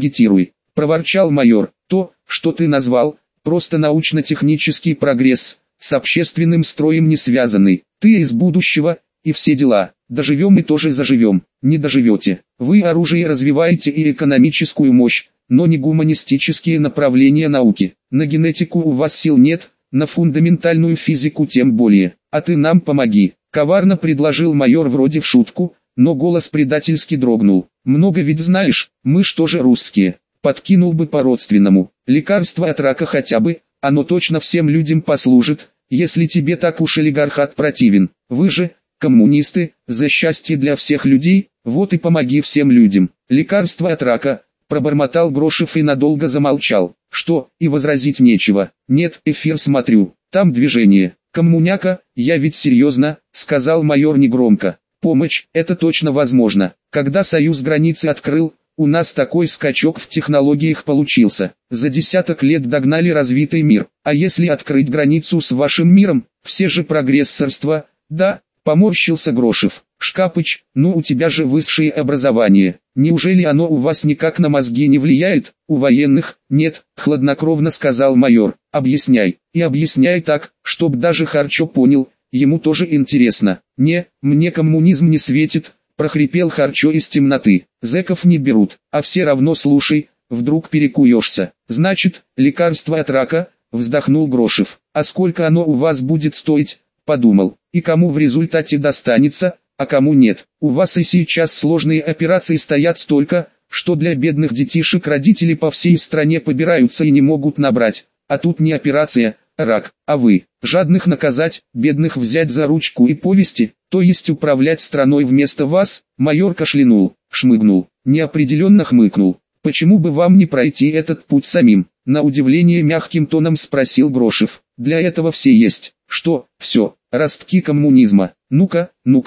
проворчал майор. То, что ты назвал, просто научно-технический прогресс, с общественным строем не связанный. Ты из будущего, и все дела. Доживем и тоже заживем. Не доживете. Вы оружие развиваете и экономическую мощь, но не гуманистические направления науки. На генетику у вас сил нет, на фундаментальную физику тем более. А ты нам помоги. Коварно предложил майор вроде в шутку, но голос предательски дрогнул. Много ведь знаешь, мы что же русские. Подкинул бы по-родственному. Лекарство от рака хотя бы, оно точно всем людям послужит, если тебе так уж олигархат противен. Вы же, коммунисты, за счастье для всех людей, вот и помоги всем людям. Лекарство от рака, пробормотал Грошев и надолго замолчал. Что, и возразить нечего. Нет, эфир смотрю, там движение. Коммуняка, я ведь серьезно, сказал майор негромко. Помощь, это точно возможно. Когда Союз границы открыл, у нас такой скачок в технологиях получился. За десяток лет догнали развитый мир. А если открыть границу с вашим миром, все же прогрессорство, да, поморщился Грошев. Шкапыч, ну у тебя же высшее образование. Неужели оно у вас никак на мозги не влияет? У военных? Нет, хладнокровно сказал майор. Объясняй. И объясняй так, чтоб даже Харчо понял, ему тоже интересно. Не, мне коммунизм не светит, прохрипел Харчо из темноты. Зэков не берут, а все равно слушай, вдруг перекуешься. Значит, лекарство от рака, вздохнул Грошев. А сколько оно у вас будет стоить? Подумал. И кому в результате достанется, а кому нет. У вас и сейчас сложные операции стоят столько, что для бедных детишек родители по всей стране побираются и не могут набрать. А тут не операция, а рак. А вы, жадных наказать, бедных взять за ручку и повести, то есть управлять страной вместо вас? Майор кашлянул, шмыгнул, неопределенно хмыкнул. Почему бы вам не пройти этот путь самим? На удивление мягким тоном спросил Грошев. Для этого все есть. Что, все, ростки коммунизма. Ну-ка,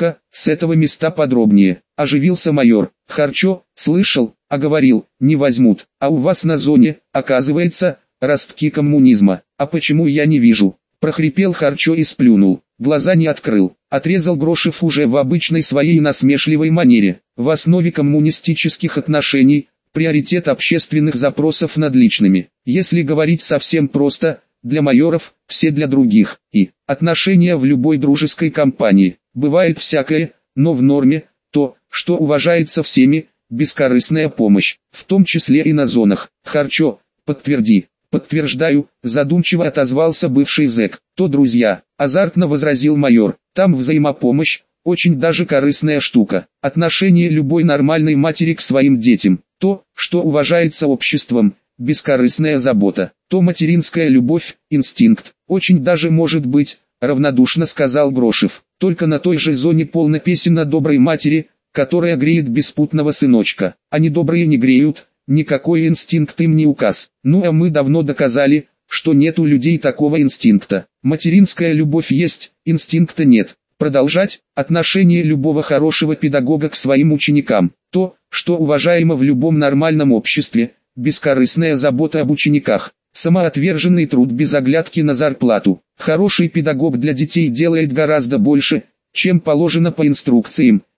с этого места подробнее. Оживился майор. Харчо, слышал, а говорил, не возьмут. А у вас на зоне, оказывается, ростки коммунизма. А почему я не вижу? Прохрипел Харчо и сплюнул. Глаза не открыл. Отрезал Грошев уже в обычной своей насмешливой манере. В основе коммунистических отношений приоритет общественных запросов над личными. Если говорить совсем просто, для майоров, все для других. И отношения в любой дружеской компании. Бывает всякое, но в норме, то, что уважается всеми, бескорыстная помощь, в том числе и на зонах. Харчо, подтверди. Подтверждаю, задумчиво отозвался бывший зэк. То друзья, азартно возразил майор, там взаимопомощь, очень даже корыстная штука. Отношение любой нормальной матери к своим детям, то, что уважается обществом, бескорыстная забота, то материнская любовь, инстинкт, очень даже может быть, равнодушно сказал Грошев. Только на той же зоне полно песен о доброй матери, которая греет беспутного сыночка, а недобрые не греют. Никакой инстинкт им не указ. Ну а мы давно доказали, что нет у людей такого инстинкта. Материнская любовь есть, инстинкта нет. Продолжать отношение любого хорошего педагога к своим ученикам. То, что уважаемо в любом нормальном обществе, бескорыстная забота об учениках, самоотверженный труд без оглядки на зарплату. Хороший педагог для детей делает гораздо больше, чем положено по инструкциям,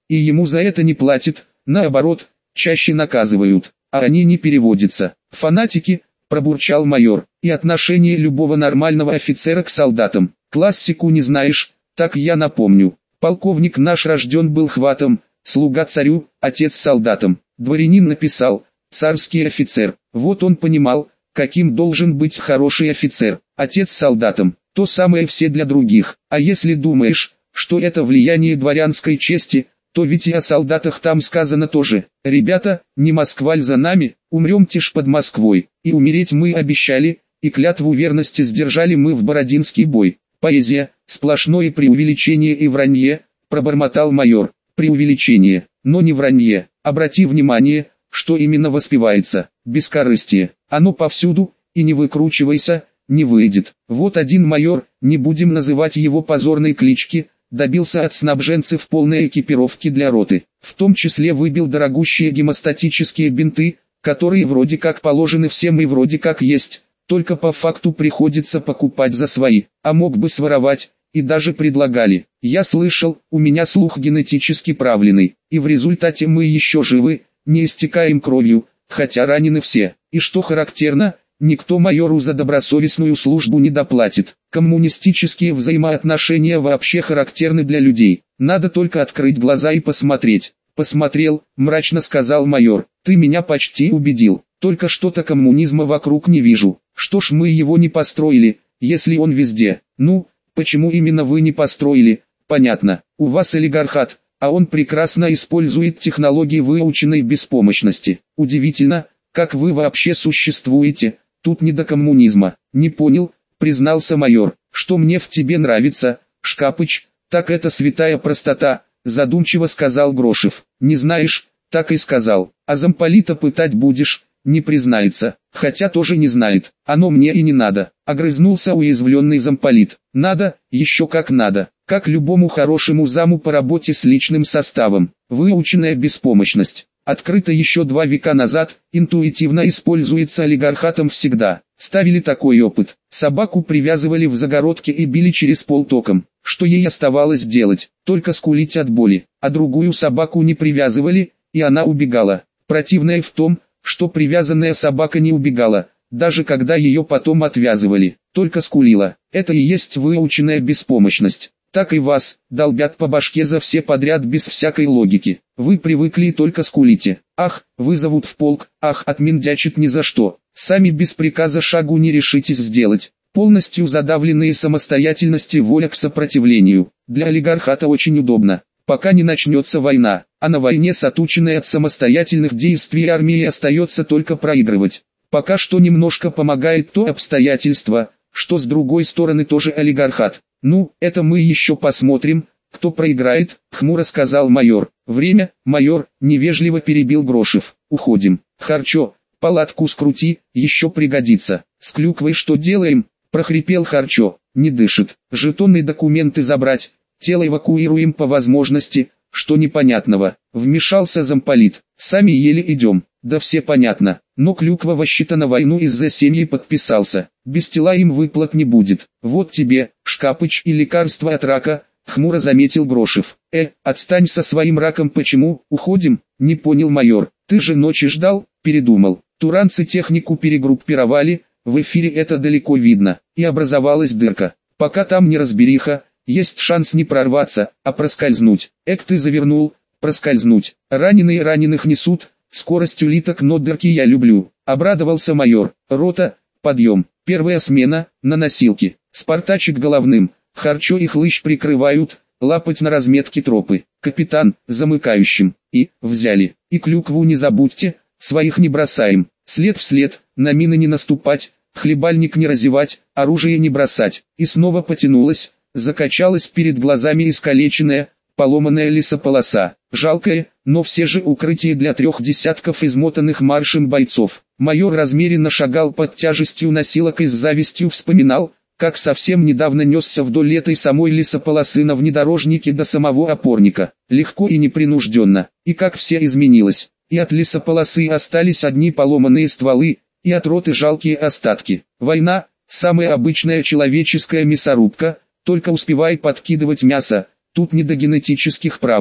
и ему за это не платят, наоборот, чаще наказывают, а они не переводятся. Фанатики, пробурчал майор, и отношение любого нормального офицера к солдатам. Классику не знаешь, так я напомню. Полковник наш рожден был хватом, слуга царю, отец солдатам. Дворянин написал, царский офицер. Вот он понимал, каким должен быть хороший офицер, отец солдатам. То самое все для других. А если думаешь, что это влияние дворянской чести, то ведь и о солдатах там сказано тоже. Ребята, не Москва за нами, умремте ж под Москвой. И умереть мы обещали, и клятву верности сдержали мы в Бородинский бой. Поэзия, сплошное преувеличение и вранье, пробормотал майор. Преувеличение, но не вранье. Обрати внимание, что именно воспевается. Бескорыстие. Оно повсюду, и не выкручивайся, не выйдет. Вот один майор, не будем называть его позорной клички, добился от снабженцев полной экипировки для роты. В том числе выбил дорогущие гемостатические бинты, которые вроде как положены всем и вроде как есть, только по факту приходится покупать за свои, а мог бы своровать, и даже предлагали. Я слышал, у меня слух генетически правильный, и в результате мы еще живы, не истекаем кровью, хотя ранены все. И что характерно, никто майору за добросовестную службу не доплатит. Коммунистические взаимоотношения вообще характерны для людей. Надо только открыть глаза и посмотреть. Посмотрел, мрачно сказал майор. Ты меня почти убедил. Только что-то коммунизма вокруг не вижу. Что ж мы его не построили, если он везде? Ну, почему именно вы не построили? Понятно, у вас олигархат, а он прекрасно использует технологии выученной беспомощности. Удивительно, как вы вообще существуете. Тут не до коммунизма. Не понял, признался майор. Что мне в тебе нравится, Шкапыч, так это святая простота, задумчиво сказал Грошев. Не знаешь, так и сказал. А замполита пытать будешь, не признается, хотя тоже не знает. Оно мне и не надо. Огрызнулся уязвленный замполит. Надо, еще как надо. Как любому хорошему заму по работе с личным составом. Выученная беспомощность. Открыто еще 2 века назад, интуитивно используется олигархатом всегда. Ставили такой опыт. Собаку привязывали в загородке и били через пол током. Что ей оставалось делать? Только скулить от боли. А другую собаку не привязывали, и она убегала. Противное в том, что привязанная собака не убегала, даже когда ее потом отвязывали, только скулила. Это и есть выученная беспомощность. Так и вас, долбят по башке за все подряд без всякой логики. Вы привыкли и только скулите. Ах, вызовут в полк, ах, отмендячит ни за что. Сами без приказа шагу не решитесь сделать. Полностью задавленные самостоятельности воля к сопротивлению. Для олигархата очень удобно. Пока не начнется война, а на войне с отученной от самостоятельных действий армией остается только проигрывать. Пока что немножко помогает то обстоятельство, что с другой стороны тоже олигархат. Ну, это мы еще посмотрим, кто проиграет, хмуро сказал майор. Время, майор, невежливо перебил Грошев. Уходим. Харчо, палатку скрути, еще пригодится. С клюквой что делаем? Прохрипел Харчо. Не дышит. Жетонные документы забрать. Тело эвакуируем по возможности, что непонятного. Вмешался замполит. Сами еле идем. Да все понятно. Но клюква во на войну из-за семьи подписался. Без тела им выплат не будет. Вот тебе, Шкапыч, и лекарство от рака, хмуро заметил Грошев. Отстань со своим раком. Почему? Уходим? Не понял майор. Ты же ночи ждал? Передумал. Туранцы технику перегруппировали, в эфире это далеко видно, и образовалась дырка. Пока там не разбериха, есть шанс не прорваться, а проскользнуть. Ты завернул, проскользнуть. Раненые раненых несут, скорость улиток, но дырки я люблю. Обрадовался майор. Рота, подъем. Первая смена, на носилки. Спартачик головным, Харчо и Хлыщ прикрывают, лапать на разметке тропы. Капитан, замыкающим. И, взяли. И клюкву не забудьте, своих не бросаем. След в след, на мины не наступать, хлебальник не разевать, оружие не бросать. И снова потянулась, закачалась перед глазами искалеченная, поломанная лесополоса. Жалкое, но все же укрытие для 3 десятков измотанных маршем бойцов. Майор размеренно шагал под тяжестью носилок и с завистью вспоминал, как совсем недавно несся вдоль этой самой лесополосы на внедорожнике до самого опорника. Легко и непринужденно. И как все изменилось. И от лесополосы остались одни поломанные стволы, и от роты жалкие остатки. Война, самая обычная человеческая мясорубка, только успевай подкидывать мясо, тут не до генетических правок.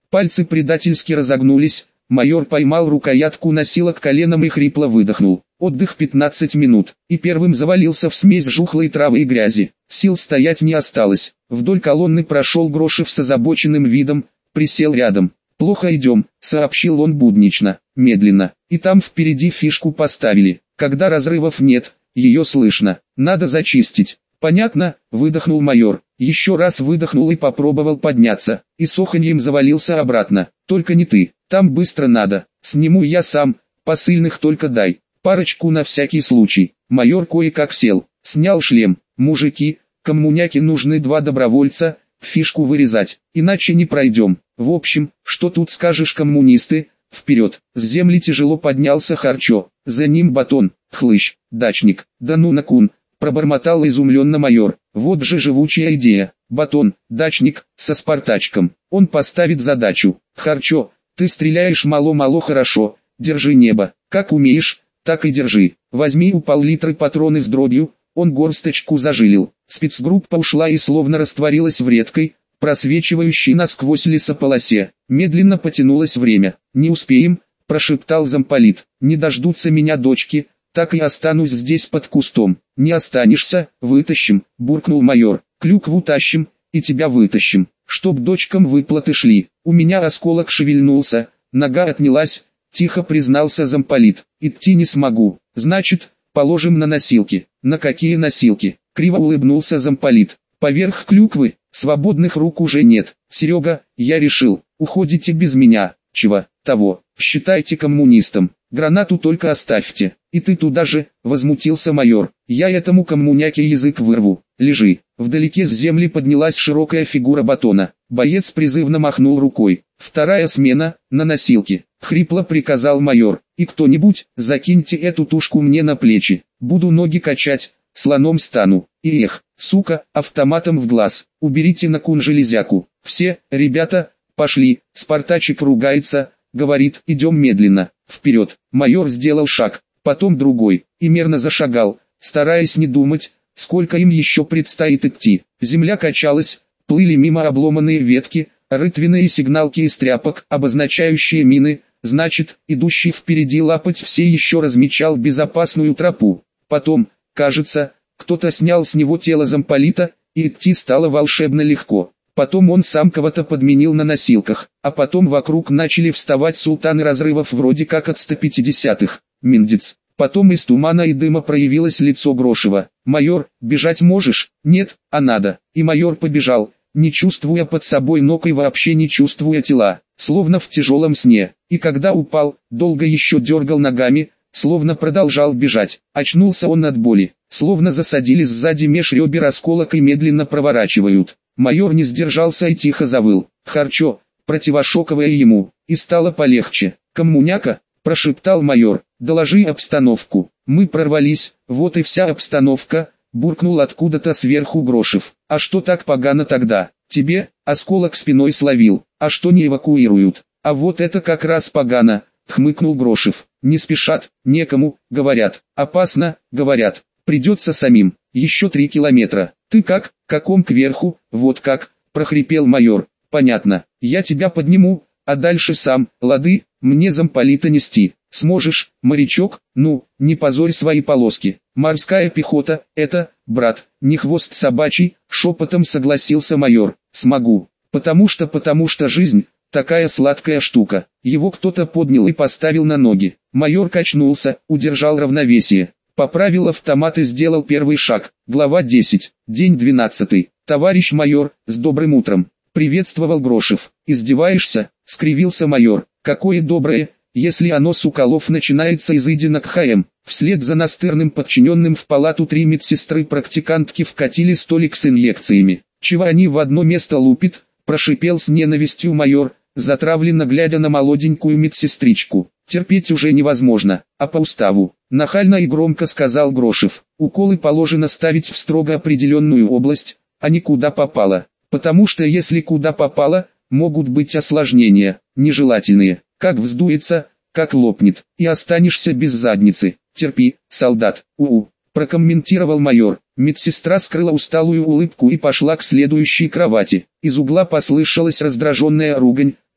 Пальцы предательски разогнулись, майор поймал рукоятку носилок коленом и хрипло выдохнул. Отдых 15 минут, и первым завалился в смесь жухлой травы и грязи. Сил стоять не осталось. Вдоль колонны прошел Грошев с озабоченным видом, присел рядом. «Плохо идем», — сообщил он буднично, медленно. «И там впереди фишку поставили. Когда разрывов нет, ее слышно. Надо зачистить». «Понятно», — выдохнул майор. Еще раз выдохнул и попробовал подняться. И с оханьем завалился обратно. «Только не ты. Там быстро надо. Сниму я сам. Посыльных только дай. Парочку на всякий случай». Майор кое-как сел. Снял шлем. «Мужики, коммуняки нужны 2 добровольца. Фишку вырезать. Иначе не пройдем. В общем, что тут скажешь, коммунисты? Вперед!» С земли тяжело поднялся Харчо. За ним Батон, Хлыщ, Дачник. «Да ну накун!» Пробормотал изумленно майор. Вот же живучая идея. Батон, Дачник, со Спартачком. Он поставит задачу. «Харчо, ты стреляешь мало-мало хорошо. Держи небо. Как умеешь, так и держи. Возьми у пол-литра патроны с дробью». Он горсточку зажилил. Спецгруппа ушла и словно растворилась в редкой, просвечивающей насквозь лесополосе. Медленно потянулось время. «Не успеем», — прошептал замполит. «Не дождутся меня дочки, так и останусь здесь под кустом». «Не останешься, вытащим», — буркнул майор. «Клюкву тащим, и тебя вытащим, чтоб дочкам выплаты шли». «У меня осколок шевельнулся, нога отнялась», — тихо признался замполит. «Идти не смогу». «Значит, положим на носилки». «На какие носилки?» — криво улыбнулся замполит. «Поверх клюквы, свободных рук уже нет. Серега, я решил, уходите без меня». «Чего, того, считайте коммунистом. Гранату только оставьте». «И ты туда же», — возмутился майор. «Я этому коммуняке язык вырву. Лежи». Вдалеке с земли поднялась широкая фигура Батона. Боец призывно махнул рукой. «Вторая смена, на носилки», — хрипло приказал майор. «И кто-нибудь, закиньте эту тушку мне на плечи. Буду ноги качать, слоном стану». И эх, сука, автоматом в глаз. «Уберите на кун железяку». «Все, ребята, пошли». Спартачик ругается, говорит: «Идем медленно, вперед». Майор сделал шаг, потом другой, и мерно зашагал, стараясь не думать, сколько им еще предстоит идти. Земля качалась, плыли мимо обломанные ветки, рытвенные сигналки из тряпок, обозначающие мины. Значит, идущий впереди лапоть все еще размечал безопасную тропу. Потом, кажется, кто-то снял с него тело замполита, и идти стало волшебно легко. Потом он сам кого-то подменил на носилках, а потом вокруг начали вставать султаны разрывов вроде как от 150-х. Миндец. Потом из тумана и дыма проявилось лицо Грошева. «Майор, бежать можешь?» «Нет, а надо». И майор побежал, не чувствуя под собой ног и вообще не чувствуя тела, словно в тяжелом сне. И когда упал, долго еще дергал ногами, словно продолжал бежать. Очнулся он от боли, словно засадили сзади меж ребер осколок и медленно проворачивают. Майор не сдержался и тихо завыл. «Харчо», противошоковое ему, и стало полегче. «Коммуняка», прошептал майор, «доложи обстановку». «Мы прорвались, вот и вся обстановка», буркнул откуда-то сверху Грошев. «А что так погано тогда? Тебе?» Осколок спиной словил. «А что не эвакуируют?» «А вот это как раз погано», хмыкнул Грошев. «Не спешат, некому, говорят. Опасно, говорят. Придется самим. Еще 3 километра». «Ты как, каком кверху?» «Вот как», прохрипел майор. «Понятно. Я тебя подниму, а дальше сам, лады, мне замполита нести. Сможешь, морячок? Ну, не позорь свои полоски. Морская пехота, это, брат, не хвост собачий», шепотом согласился майор. «Смогу. Потому что жизнь, такая сладкая штука». Его кто-то поднял и поставил на ноги. Майор качнулся, удержал равновесие. Поправил автомат и сделал первый шаг. Глава 10. День 12. «Товарищ майор, с добрым утром», приветствовал Грошев. «Издеваешься?» — скривился майор. «Какое доброе, если оно с уколов начинается из Идина к ХМ». Вслед за настырным подчиненным в палату 3 медсестры-практикантки вкатили столик с инъекциями. «Чего они в одно место лупит?» — прошипел с ненавистью майор, затравленно глядя на молоденькую медсестричку. «Терпеть уже невозможно, а по уставу», — нахально и громко сказал Грошев. «Уколы положено ставить в строго определенную область, а не куда попало. Потому что если куда попало, могут быть осложнения, нежелательные. Как вздуется, как лопнет, и останешься без задницы. Терпи, солдат». Прокомментировал майор. Медсестра скрыла усталую улыбку и пошла к следующей кровати. Из угла послышалась раздраженная ругань,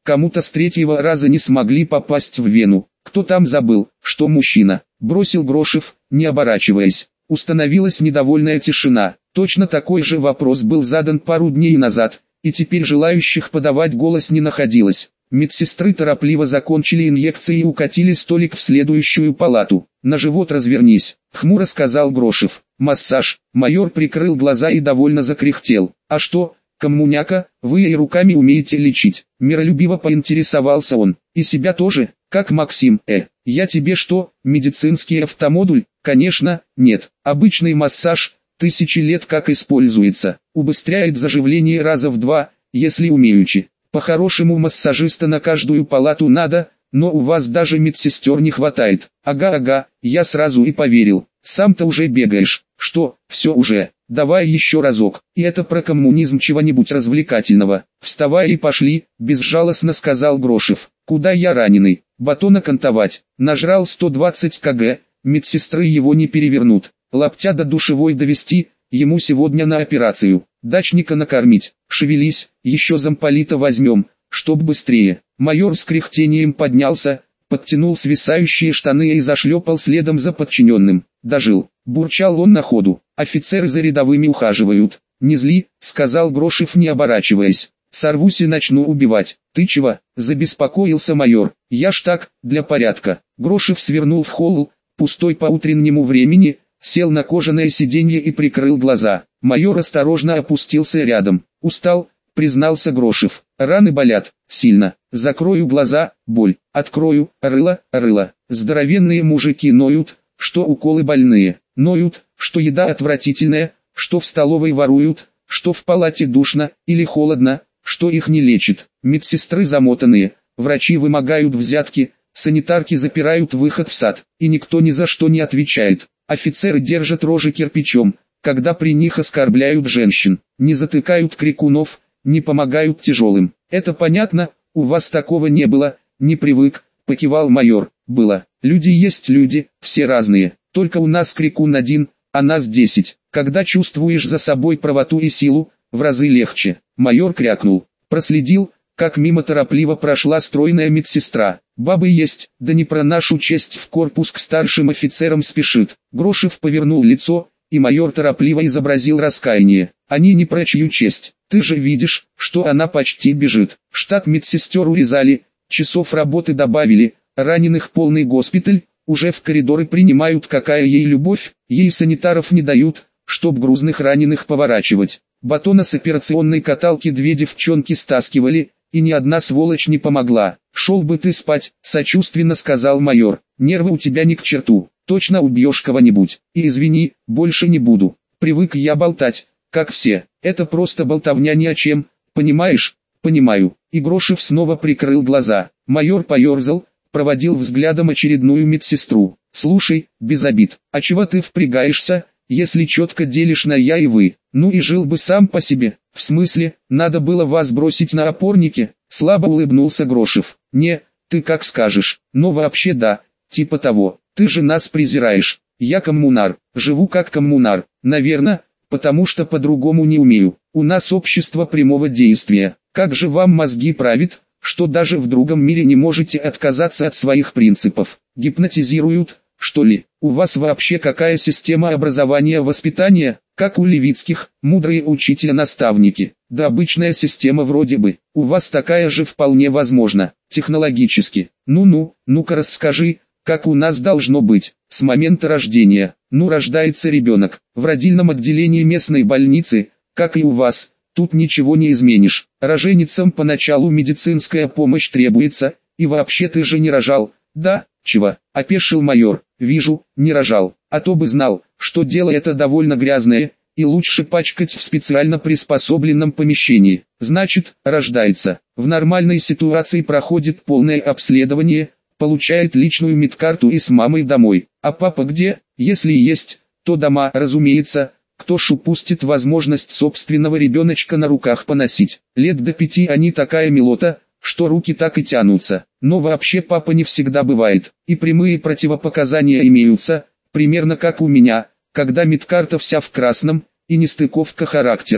Кому-то с третьего раза не смогли попасть в вену. Кто там забыл, что мужчина? Бросил Грошев, не оборачиваясь. Установилась недовольная тишина. Точно такой же вопрос был задан пару дней назад, и теперь желающих подавать голос не находилось. Медсестры торопливо закончили инъекции и укатили столик в следующую палату. «На живот развернись», — хмуро сказал Грошев. «Массаж». Майор прикрыл глаза и довольно закряхтел. «А что, коммуняка, вы и руками умеете лечить?» Миролюбиво поинтересовался он. «И себя тоже, как Максим, Я тебе что, медицинский автомодуль?» «Конечно, нет. Обычный массаж, тысячи лет как используется. Убыстряет заживление раза в 2, если умеючи. По-хорошему массажиста на каждую палату надо, но у вас даже медсестер не хватает». «Ага, я сразу и поверил. Сам-то уже бегаешь». «Что, все уже? Давай еще разок. И это про коммунизм чего-нибудь развлекательного». «Вставай и пошли», — безжалостно сказал Грошев. «Куда я раненый? Батона кантовать. Нажрал 120 кг, медсестры его не перевернут. Лаптя до душевой довести, ему сегодня на операцию. Дачника накормить. Шевелись, еще замполита возьмем, чтоб быстрее». Майор с кряхтением поднялся, подтянул свисающие штаны и зашлепал следом за подчиненным. «Дожил», — бурчал он на ходу. «Офицеры за рядовыми ухаживают». «Не зли», — сказал Грошев, не оборачиваясь. «Сорвусь и начну убивать». «Ты чего?» — забеспокоился майор. «Я ж так, для порядка». Грошев свернул в холл, пустой по утреннему времени, сел на кожаное сиденье и прикрыл глаза. Майор осторожно опустился рядом. «Устал», — признался Грошев. «Раны болят, сильно. Закрою глаза, боль. Открою, рыло. Здоровенные мужики ноют, что уколы больные. Ноют, что еда отвратительная, что в столовой воруют, что в палате душно или холодно, что их не лечат. Медсестры замотанные, врачи вымогают взятки, санитарки запирают выход в сад, и никто ни за что не отвечает. Офицеры держат рожи кирпичом, когда при них оскорбляют женщин, не затыкают крикунов, не помогают тяжелым. Это понятно, у вас такого не было, не привык», — покивал майор. «Было. Люди есть люди, все разные. Только у нас крикун один, а нас 10. Когда чувствуешь за собой правоту и силу, в разы легче». Майор крякнул. Проследил, как мимо торопливо прошла стройная медсестра. «Бабы есть, да не про нашу честь в корпус к старшим офицерам спешит». Грошев повернул лицо, и майор торопливо изобразил раскаяние. «Они не про чью честь. Ты же видишь, что она почти бежит. Штат медсестер урезали, часов работы добавили, раненых полный госпиталь, уже в коридоры принимают, какая ей любовь, ей санитаров не дают, чтоб грузных раненых поворачивать. Батона с операционной каталки 2 девчонки стаскивали, и ни одна сволочь не помогла. Шел бы ты спать», — сочувственно сказал майор. «Нервы у тебя ни к черту, точно убьешь кого-нибудь. И извини, больше не буду. Привык я болтать, как все. Это просто болтовня ни о чем, понимаешь?» «Понимаю». И Грошев снова прикрыл глаза. Майор поерзал, проводил взглядом очередную медсестру. «Слушай, без обид, а чего ты впрягаешься, если четко делишь на я и вы? Ну и жил бы сам по себе». «В смысле, надо было вас бросить на опорнике?» Слабо улыбнулся Грошев. «Не, ты как скажешь, но вообще да, типа того. Ты же нас презираешь. Я коммунар, живу как коммунар, наверное, потому что по-другому не умею. У нас общество прямого действия. Как же вам мозги правит, что даже в другом мире не можете отказаться от своих принципов? Гипнотизируют, что ли? У вас вообще какая система образования-воспитания, как у Левицких, мудрые учителя-наставники? Да обычная система вроде бы. У вас такая же вполне возможна, технологически. Ну-ка расскажи, как у нас должно быть, с момента рождения. Ну рождается ребенок, в родильном отделении местной больницы, как и у вас. Тут ничего не изменишь. Роженицам поначалу медицинская помощь требуется, и вообще ты же не рожал, да?» «Чего?» — опешил майор. «Вижу, не рожал, а то бы знал, что дело это довольно грязное, и лучше пачкать в специально приспособленном помещении. Значит, рождается, в нормальной ситуации проходит полное обследование, получает личную медкарту и с мамой домой. А папа где? Если есть, то дома, разумеется. Кто ж упустит возможность собственного ребеночка на руках поносить? Лет до 5 они такая милота, что руки так и тянутся. Но вообще папа не всегда бывает, и прямые противопоказания имеются, примерно как у меня, когда медкарта вся в красном, и нестыковка характеров.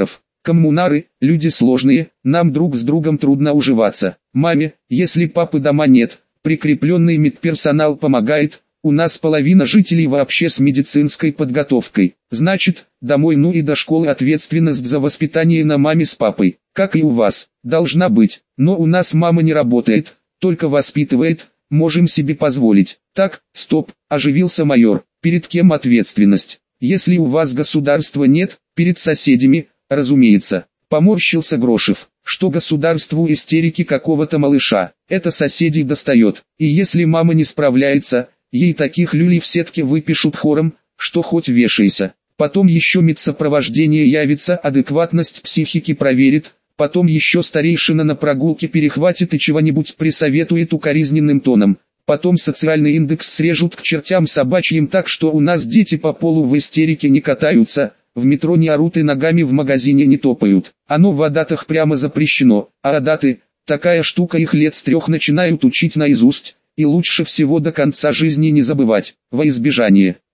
Коммунары, люди сложные, нам друг с другом трудно уживаться. Маме, если папы дома нет, прикрепленный медперсонал помогает, у нас половина жителей вообще с медицинской подготовкой. Значит, домой ну и до школы ответственность за воспитание на маме с папой, как и у вас, должна быть. Но у нас мама не работает, только воспитывает, можем себе позволить. Так, стоп, оживился майор, перед кем ответственность? Если у вас государства нет, перед соседями, разумеется. Поморщился Грошев, что государству истерики какого-то малыша, это соседей достает. И если мама не справляется, ей таких люлей в сетке выпишут хором, что хоть вешайся. Потом еще медсопровождение явится, адекватность психики проверит, потом еще старейшина на прогулке перехватит и чего-нибудь присоветует укоризненным тоном. Потом социальный индекс срежут к чертям собачьим так, что у нас дети по полу в истерике не катаются, в метро не орут и ногами в магазине не топают. Оно в адатах прямо запрещено, а адаты, такая штука, их лет с 3 начинают учить наизусть, и лучше всего до конца жизни не забывать, во избежание